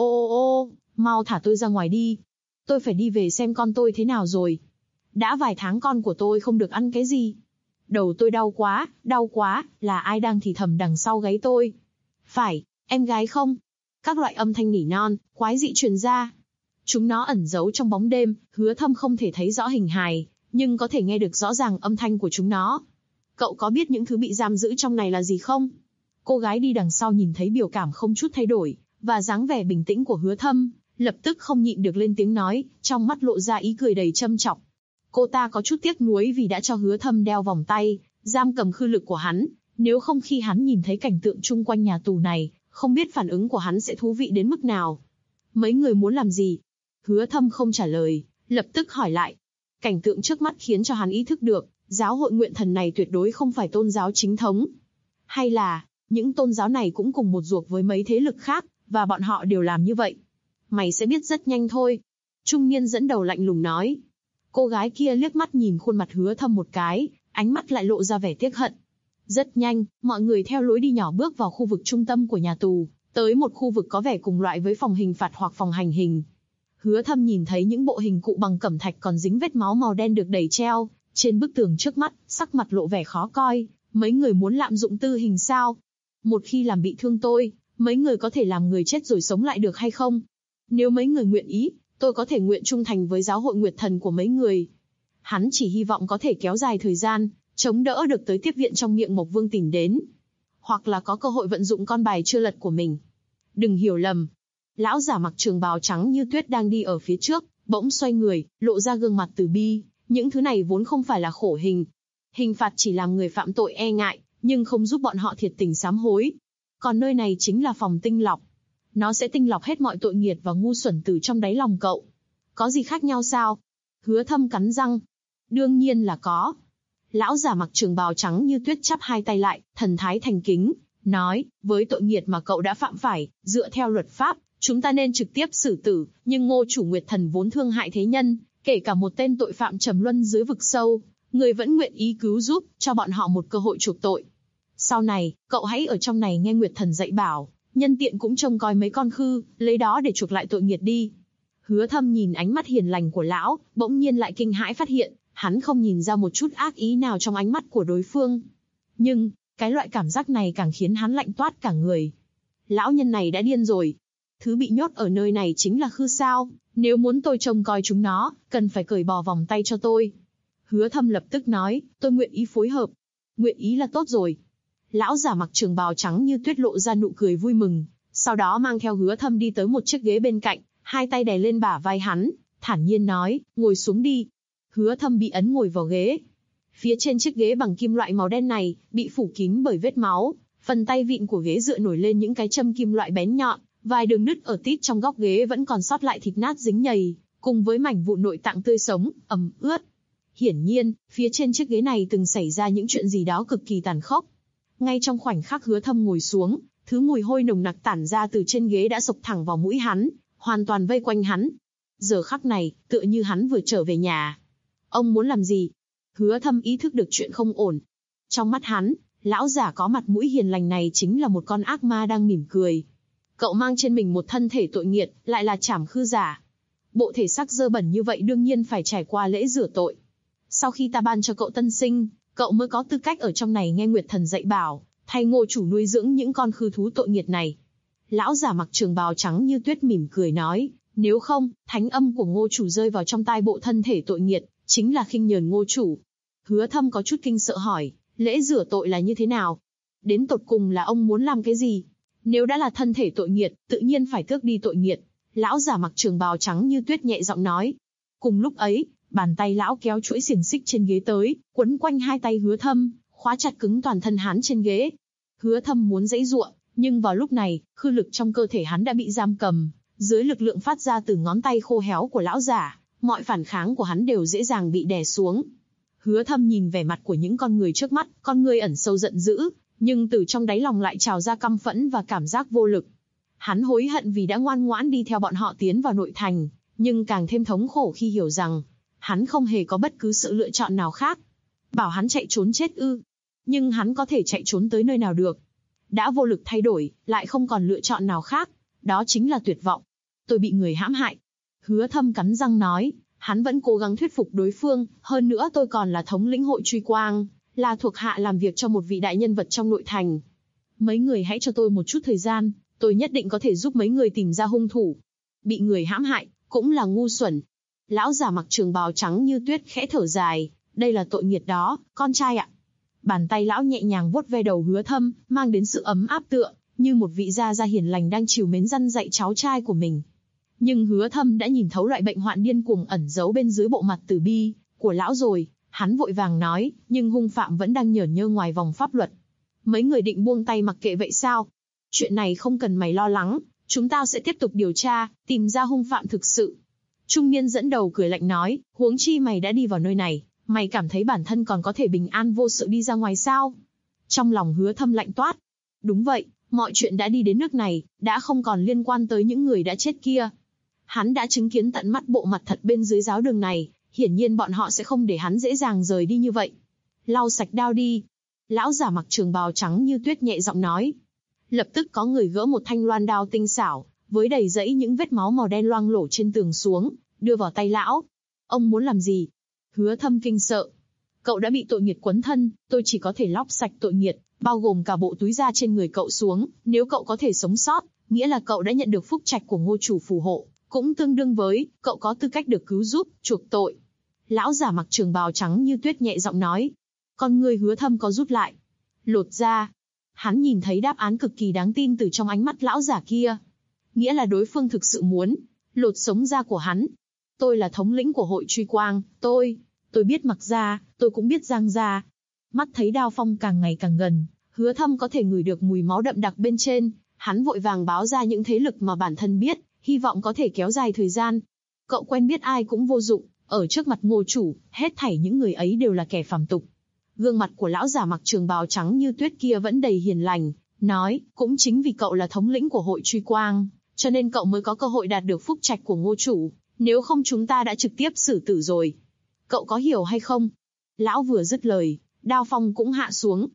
Ô, mau thả tôi ra ngoài đi. Tôi phải đi về xem con tôi thế nào rồi. Đã vài tháng con của tôi không được ăn cái gì. Đầu tôi đau quá, là ai đang thì thầm đằng sau gáy tôi? Phải, em gái không? Các loại âm thanh nỉ non, quái dị truyền ra. Chúng nó ẩn giấu trong bóng đêm, Hứa Thâm không thể thấy rõ hình hài, nhưng có thể nghe được rõ ràng âm thanh của chúng nó. Cậu có biết những thứ bị giam giữ trong này là gì không? Cô gái đi đằng sau nhìn thấy biểu cảm không chút thay đổi, và dáng vẻ bình tĩnh của Hứa Thâm, lập tức không nhịn được lên tiếng nói, trong mắt lộ ra ý cười đầy châm chọc. Cô ta có chút tiếc nuối vì đã cho Hứa Thâm đeo vòng tay, giam cầm khư lực của hắn, nếu không khi hắn nhìn thấy cảnh tượng chung quanh nhà tù này, không biết phản ứng của hắn sẽ thú vị đến mức nào. Mấy người muốn làm gì? Hứa Thâm không trả lời, lập tức hỏi lại. Cảnh tượng trước mắt khiến cho hắn ý thức được, giáo hội Nguyện Thần này tuyệt đối không phải tôn giáo chính thống. Hay là, những tôn giáo này cũng cùng một ruột với mấy thế lực khác, và bọn họ đều làm như vậy. Mày sẽ biết rất nhanh thôi. Trung niên dẫn đầu lạnh lùng nói. Cô gái kia liếc mắt nhìn khuôn mặt Hứa Thâm một cái, ánh mắt lại lộ ra vẻ tiếc hận. Rất nhanh, mọi người theo lối đi nhỏ bước vào khu vực trung tâm của nhà tù, tới một khu vực có vẻ cùng loại với phòng hình phạt hoặc phòng hành hình. Hứa Thâm nhìn thấy những bộ hình cụ bằng cẩm thạch còn dính vết máu màu đen được đẩy treo trên bức tường trước mắt, sắc mặt lộ vẻ khó coi. Mấy người muốn lạm dụng tư hình sao? Một khi làm bị thương tôi, mấy người có thể làm người chết rồi sống lại được hay không? Nếu mấy người nguyện ý, tôi có thể nguyện trung thành với giáo hội Nguyệt Thần của mấy người. Hắn chỉ hy vọng có thể kéo dài thời gian, chống đỡ được tới tiếp viện trong miệng Mộc Vương tìm đến. Hoặc là có cơ hội vận dụng con bài chưa lật của mình. Đừng hiểu lầm. Lão giả mặc trường bào trắng như tuyết đang đi ở phía trước, bỗng xoay người, lộ ra gương mặt từ bi. Những thứ này vốn không phải là khổ hình. Hình phạt chỉ làm người phạm tội e ngại, nhưng không giúp bọn họ thiệt tình sám hối. Còn nơi này chính là phòng tinh lọc. Nó sẽ tinh lọc hết mọi tội nghiệt và ngu xuẩn từ trong đáy lòng cậu. Có gì khác nhau sao? Hứa Thâm cắn răng. Đương nhiên là có. Lão giả mặc trường bào trắng như tuyết chắp hai tay lại, thần thái thành kính, nói, với tội nghiệt mà cậu đã phạm phải, dựa theo luật pháp, chúng ta nên trực tiếp xử tử, nhưng Ngô Chủ Nguyệt Thần vốn thương hại thế nhân, kể cả một tên tội phạm trầm luân dưới vực sâu, người vẫn nguyện ý cứu giúp, cho bọn họ một cơ hội chuộc tội. Sau này, cậu hãy ở trong này nghe Nguyệt Thần dạy bảo, nhân tiện cũng trông coi mấy con khư, lấy đó để chuộc lại tội nghiệt đi. Hứa Thâm nhìn ánh mắt hiền lành của lão, bỗng nhiên lại kinh hãi phát hiện, hắn không nhìn ra một chút ác ý nào trong ánh mắt của đối phương. Nhưng, cái loại cảm giác này càng khiến hắn lạnh toát cả người. Lão nhân này đã điên rồi. Thứ bị nhốt ở nơi này chính là khư sao, nếu muốn tôi trông coi chúng nó, cần phải cởi bỏ vòng tay cho tôi. Hứa Thâm lập tức nói, tôi nguyện ý phối hợp. Nguyện ý là tốt rồi. Lão giả mặc trường bào trắng như tuyết lộ ra nụ cười vui mừng, sau đó mang theo Hứa Thâm đi tới một chiếc ghế bên cạnh, hai tay đè lên bả vai hắn, thản nhiên nói, ngồi xuống đi. Hứa Thâm bị ấn ngồi vào ghế. Phía trên chiếc ghế bằng kim loại màu đen này, bị phủ kín bởi vết máu, phần tay vịn của ghế dựa nổi lên những cái châm kim loại bén nhọn, vài đường nứt ở tít trong góc ghế vẫn còn sót lại thịt nát dính nhầy, cùng với mảnh vụn nội tạng tươi sống, ẩm ướt. Hiển nhiên, phía trên chiếc ghế này từng xảy ra những chuyện gì đó cực kỳ tàn khốc. Ngay trong khoảnh khắc Hứa Thâm ngồi xuống, thứ mùi hôi nồng nặc tản ra từ trên ghế đã xộc thẳng vào mũi hắn, hoàn toàn vây quanh hắn. Giờ khắc này, tựa như hắn vừa trở về nhà. Ông muốn làm gì? Hứa Thâm ý thức được chuyện không ổn. Trong mắt hắn, lão giả có mặt mũi hiền lành này chính là một con ác ma đang mỉm cười. Cậu mang trên mình một thân thể tội nghiệt, lại là trảm khư giả. Bộ thể xác dơ bẩn như vậy đương nhiên phải trải qua lễ rửa tội. Sau khi ta ban cho cậu tân sinh, cậu mới có tư cách ở trong này nghe Nguyệt Thần dạy bảo, thay Ngô chủ nuôi dưỡng những con khư thú tội nghiệt này. Lão giả mặc trường bào trắng như tuyết mỉm cười nói, nếu không, thánh âm của Ngô chủ rơi vào trong tai bộ thân thể tội nghiệt, chính là khinh nhờn Ngô chủ. Hứa Thâm có chút kinh sợ hỏi, lễ rửa tội là như thế nào? Đến tột cùng là ông muốn làm cái gì? Nếu đã là thân thể tội nghiệt, tự nhiên phải tước đi tội nghiệt. Lão giả mặc trường bào trắng như tuyết nhẹ giọng nói. Cùng lúc ấy, bàn tay lão kéo chuỗi xiềng xích trên ghế tới, quấn quanh hai tay Hứa Thâm, khóa chặt cứng toàn thân hắn trên ghế. Hứa Thâm muốn giãy giụa, nhưng vào lúc này, khư lực trong cơ thể hắn đã bị giam cầm, dưới lực lượng phát ra từ ngón tay khô héo của lão giả, mọi phản kháng của hắn đều dễ dàng bị đè xuống. Hứa Thâm nhìn vẻ mặt của những con người trước mắt, con người ẩn sâu giận dữ, nhưng từ trong đáy lòng lại trào ra căm phẫn và cảm giác vô lực. Hắn hối hận vì đã ngoan ngoãn đi theo bọn họ tiến vào nội thành, nhưng càng thêm thống khổ khi hiểu rằng, hắn không hề có bất cứ sự lựa chọn nào khác. Bảo hắn chạy trốn chết ư? Nhưng hắn có thể chạy trốn tới nơi nào được? Đã vô lực thay đổi, lại không còn lựa chọn nào khác, đó chính là tuyệt vọng. Tôi bị người hãm hại. Hứa Thâm cắn răng nói, hắn vẫn cố gắng thuyết phục đối phương, hơn nữa tôi còn là thống lĩnh hội truy quang, là thuộc hạ làm việc cho một vị đại nhân vật trong nội thành. Mấy người hãy cho tôi một chút thời gian, tôi nhất định có thể giúp mấy người tìm ra hung thủ. Bị người hãm hại, cũng là ngu xuẩn. Lão già mặc trường bào trắng như tuyết khẽ thở dài, đây là tội nghiệt đó, con trai ạ. Bàn tay lão nhẹ nhàng vuốt ve đầu Hứa Thâm, mang đến sự ấm áp tựa, như một vị gia gia hiền lành đang trìu mến răn dạy cháu trai của mình. Nhưng Hứa Thâm đã nhìn thấu loại bệnh hoạn điên cuồng ẩn giấu bên dưới bộ mặt từ bi của lão rồi, hắn vội vàng nói, nhưng hung phạm vẫn đang nhởn nhơ ngoài vòng pháp luật. Mấy người định buông tay mặc kệ vậy sao? Chuyện này không cần mày lo lắng, chúng ta sẽ tiếp tục điều tra, tìm ra hung phạm thực sự. Trung niên dẫn đầu cười lạnh nói, huống chi mày đã đi vào nơi này, mày cảm thấy bản thân còn có thể bình an vô sự đi ra ngoài sao? Trong lòng Hứa Thâm lạnh toát. Đúng vậy, mọi chuyện đã đi đến nước này, đã không còn liên quan tới những người đã chết kia. Hắn đã chứng kiến tận mắt bộ mặt thật bên dưới giáo đường này, hiển nhiên bọn họ sẽ không để hắn dễ dàng rời đi như vậy. Lau sạch đao đi. Lão giả mặc trường bào trắng như tuyết nhẹ giọng nói. Lập tức có người gỡ một thanh loan đao tinh xảo, với đầy rẫy những vết máu màu đen loang lổ trên tường xuống, đưa vào tay lão. Ông muốn làm gì? Hứa Thâm kinh sợ. Cậu đã bị tội nghiệt quấn thân, tôi chỉ có thể lóc sạch tội nghiệt, bao gồm cả bộ túi da trên người cậu xuống, nếu cậu có thể sống sót, nghĩa là cậu đã nhận được phúc trạch của Ngô chủ phù hộ, cũng tương đương với, cậu có tư cách được cứu giúp, chuộc tội. Lão giả mặc trường bào trắng như tuyết nhẹ giọng nói. Con người Hứa Thâm có rút lại. Lột ra. Hắn nhìn thấy đáp án cực kỳ đáng tin từ trong ánh mắt lão giả kia. Nghĩa là đối phương thực sự muốn lột sống da của hắn. Tôi là thống lĩnh của hội truy quang, tôi biết mặc da, tôi cũng biết giang da. Mắt thấy đao phong càng ngày càng gần, Hứa Thâm có thể ngửi được mùi máu đậm đặc bên trên, hắn vội vàng báo ra những thế lực mà bản thân biết, hy vọng có thể kéo dài thời gian. Cậu quen biết ai cũng vô dụng, ở trước mặt Ngô chủ, hết thảy những người ấy đều là kẻ phàm tục. Gương mặt của lão giả mặc trường bào trắng như tuyết kia vẫn đầy hiền lành, nói, cũng chính vì cậu là thống lĩnh của hội truy quang, cho nên cậu mới có cơ hội đạt được phúc trạch của Ngô chủ, nếu không chúng ta đã trực tiếp xử tử rồi. Cậu có hiểu hay không? Lão vừa dứt lời, đao phong cũng hạ xuống.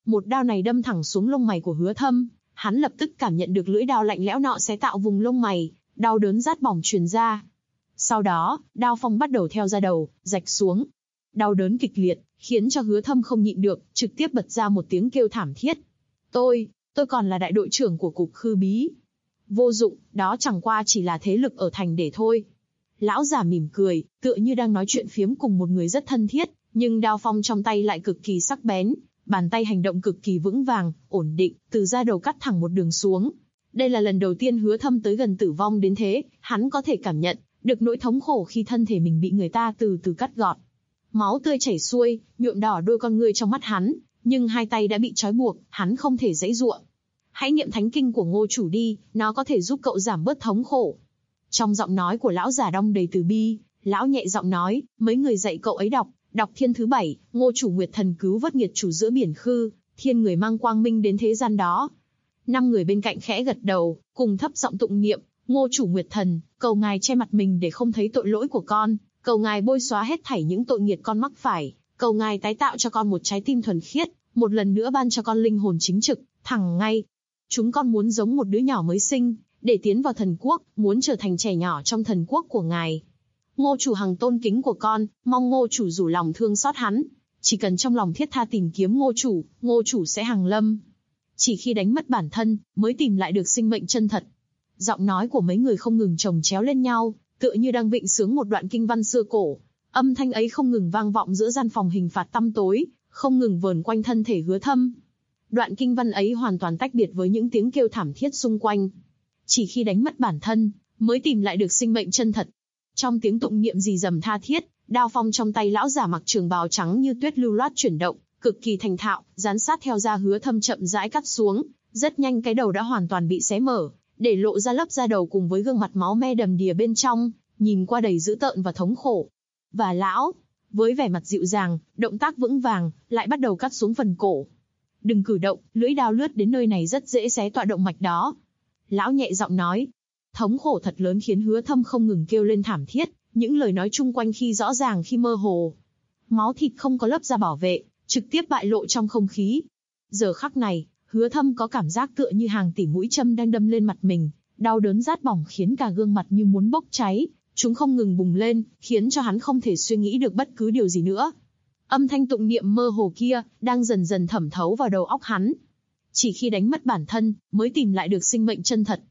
Một đao này đâm thẳng xuống lông mày của Hứa Thâm, hắn lập tức cảm nhận được lưỡi đao lạnh lẽo nọ xé tạo vùng lông mày, đau đớn rát bỏng truyền ra. Sau đó, đao phong bắt đầu theo da đầu, rạch xuống. Đau đớn kịch liệt, khiến cho Hứa Thâm không nhịn được, trực tiếp bật ra một tiếng kêu thảm thiết. Tôi còn là đại đội trưởng của cục Khư Bí. Vô dụng, đó chẳng qua chỉ là thế lực ở thành để thôi. Lão già mỉm cười, tựa như đang nói chuyện phiếm cùng một người rất thân thiết, nhưng đao phong trong tay lại cực kỳ sắc bén, bàn tay hành động cực kỳ vững vàng, ổn định, từ da đầu cắt thẳng một đường xuống. Đây là lần đầu tiên Hứa Thâm tới gần tử vong đến thế, hắn có thể cảm nhận được nỗi thống khổ khi thân thể mình bị người ta từ từ cắt gọt. Máu tươi chảy xuôi, nhuộm đỏ đôi con ngươi trong mắt hắn, nhưng hai tay đã bị trói buộc, hắn không thể giãy giụa. Hãy niệm thánh kinh của Ngô chủ đi, nó có thể giúp cậu giảm bớt thống khổ. Trong giọng nói của lão già đong đầy từ bi, lão nhẹ giọng nói, mấy người dạy cậu ấy đọc thiên thứ 7, Ngô chủ Nguyệt Thần cứu vớt nghiệt chủ giữa biển Khư, thiên người mang quang minh đến thế gian đó. 5 người bên cạnh khẽ gật đầu, cùng thấp giọng tụng niệm, Ngô chủ Nguyệt Thần, cầu ngài che mặt mình để không thấy tội lỗi của con, cầu ngài bôi xóa hết thảy những tội nghiệt con mắc phải, cầu ngài tái tạo cho con một trái tim thuần khiết, một lần nữa ban cho con linh hồn chính trực, thẳng ngay. Chúng con muốn giống một đứa nhỏ mới sinh, để tiến vào thần quốc, muốn trở thành trẻ nhỏ trong thần quốc của ngài. Ngô chủ hằng tôn kính của con, mong Ngô chủ rủ lòng thương xót hắn. Chỉ cần trong lòng thiết tha tìm kiếm Ngô chủ sẽ hằng lâm. Chỉ khi đánh mất bản thân, mới tìm lại được sinh mệnh chân thật. Giọng nói của mấy người không ngừng chồng chéo lên nhau, tựa như đang vịnh sướng một đoạn kinh văn xưa cổ. Âm thanh ấy không ngừng vang vọng giữa gian phòng hình phạt tăm tối, không ngừng vờn quanh thân thể Hứa Thâm. Đoạn kinh văn ấy hoàn toàn tách biệt với những tiếng kêu thảm thiết xung quanh. Chỉ khi đánh mất bản thân, mới tìm lại được sinh mệnh chân thật. Trong tiếng tụng niệm rì rầm tha thiết, đao phong trong tay lão giả mặc trường bào trắng như tuyết lưu loát chuyển động, cực kỳ thành thạo, dán sát theo da Hứa Thâm chậm rãi cắt xuống. Rất nhanh cái đầu đã hoàn toàn bị xé mở, để lộ ra lớp da đầu cùng với gương mặt máu me đầm đìa bên trong, nhìn qua đầy dữ tợn và thống khổ. Và lão, với vẻ mặt dịu dàng, động tác vững vàng, lại bắt đầu cắt xuống phần cổ. Đừng cử động, lưỡi đao lướt đến nơi này rất dễ xé toạc động mạch đó. Lão nhẹ giọng nói. Thống khổ thật lớn khiến Hứa Thâm không ngừng kêu lên thảm thiết, những lời nói chung quanh khi rõ ràng khi mơ hồ. Máu thịt không có lớp da bảo vệ, trực tiếp bại lộ trong không khí. Giờ khắc này, Hứa Thâm có cảm giác tựa như hàng tỷ mũi châm đang đâm lên mặt mình, đau đớn rát bỏng khiến cả gương mặt như muốn bốc cháy, chúng không ngừng bùng lên, khiến cho hắn không thể suy nghĩ được bất cứ điều gì nữa. Âm thanh tụng niệm mơ hồ kia, đang dần dần thẩm thấu vào đầu óc hắn. Chỉ khi đánh mất bản thân, mới tìm lại được sinh mệnh chân thật.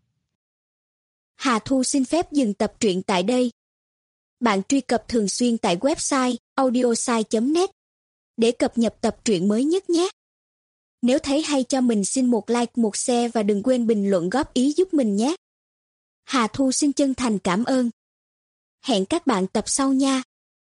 Hà Thu xin phép dừng tập truyện tại đây. Bạn truy cập thường xuyên tại website audiosai.net để cập nhật tập truyện mới nhất nhé. Nếu thấy hay cho mình xin một like, một share và đừng quên bình luận góp ý giúp mình nhé. Hà Thu xin chân thành cảm ơn. Hẹn các bạn tập sau nha.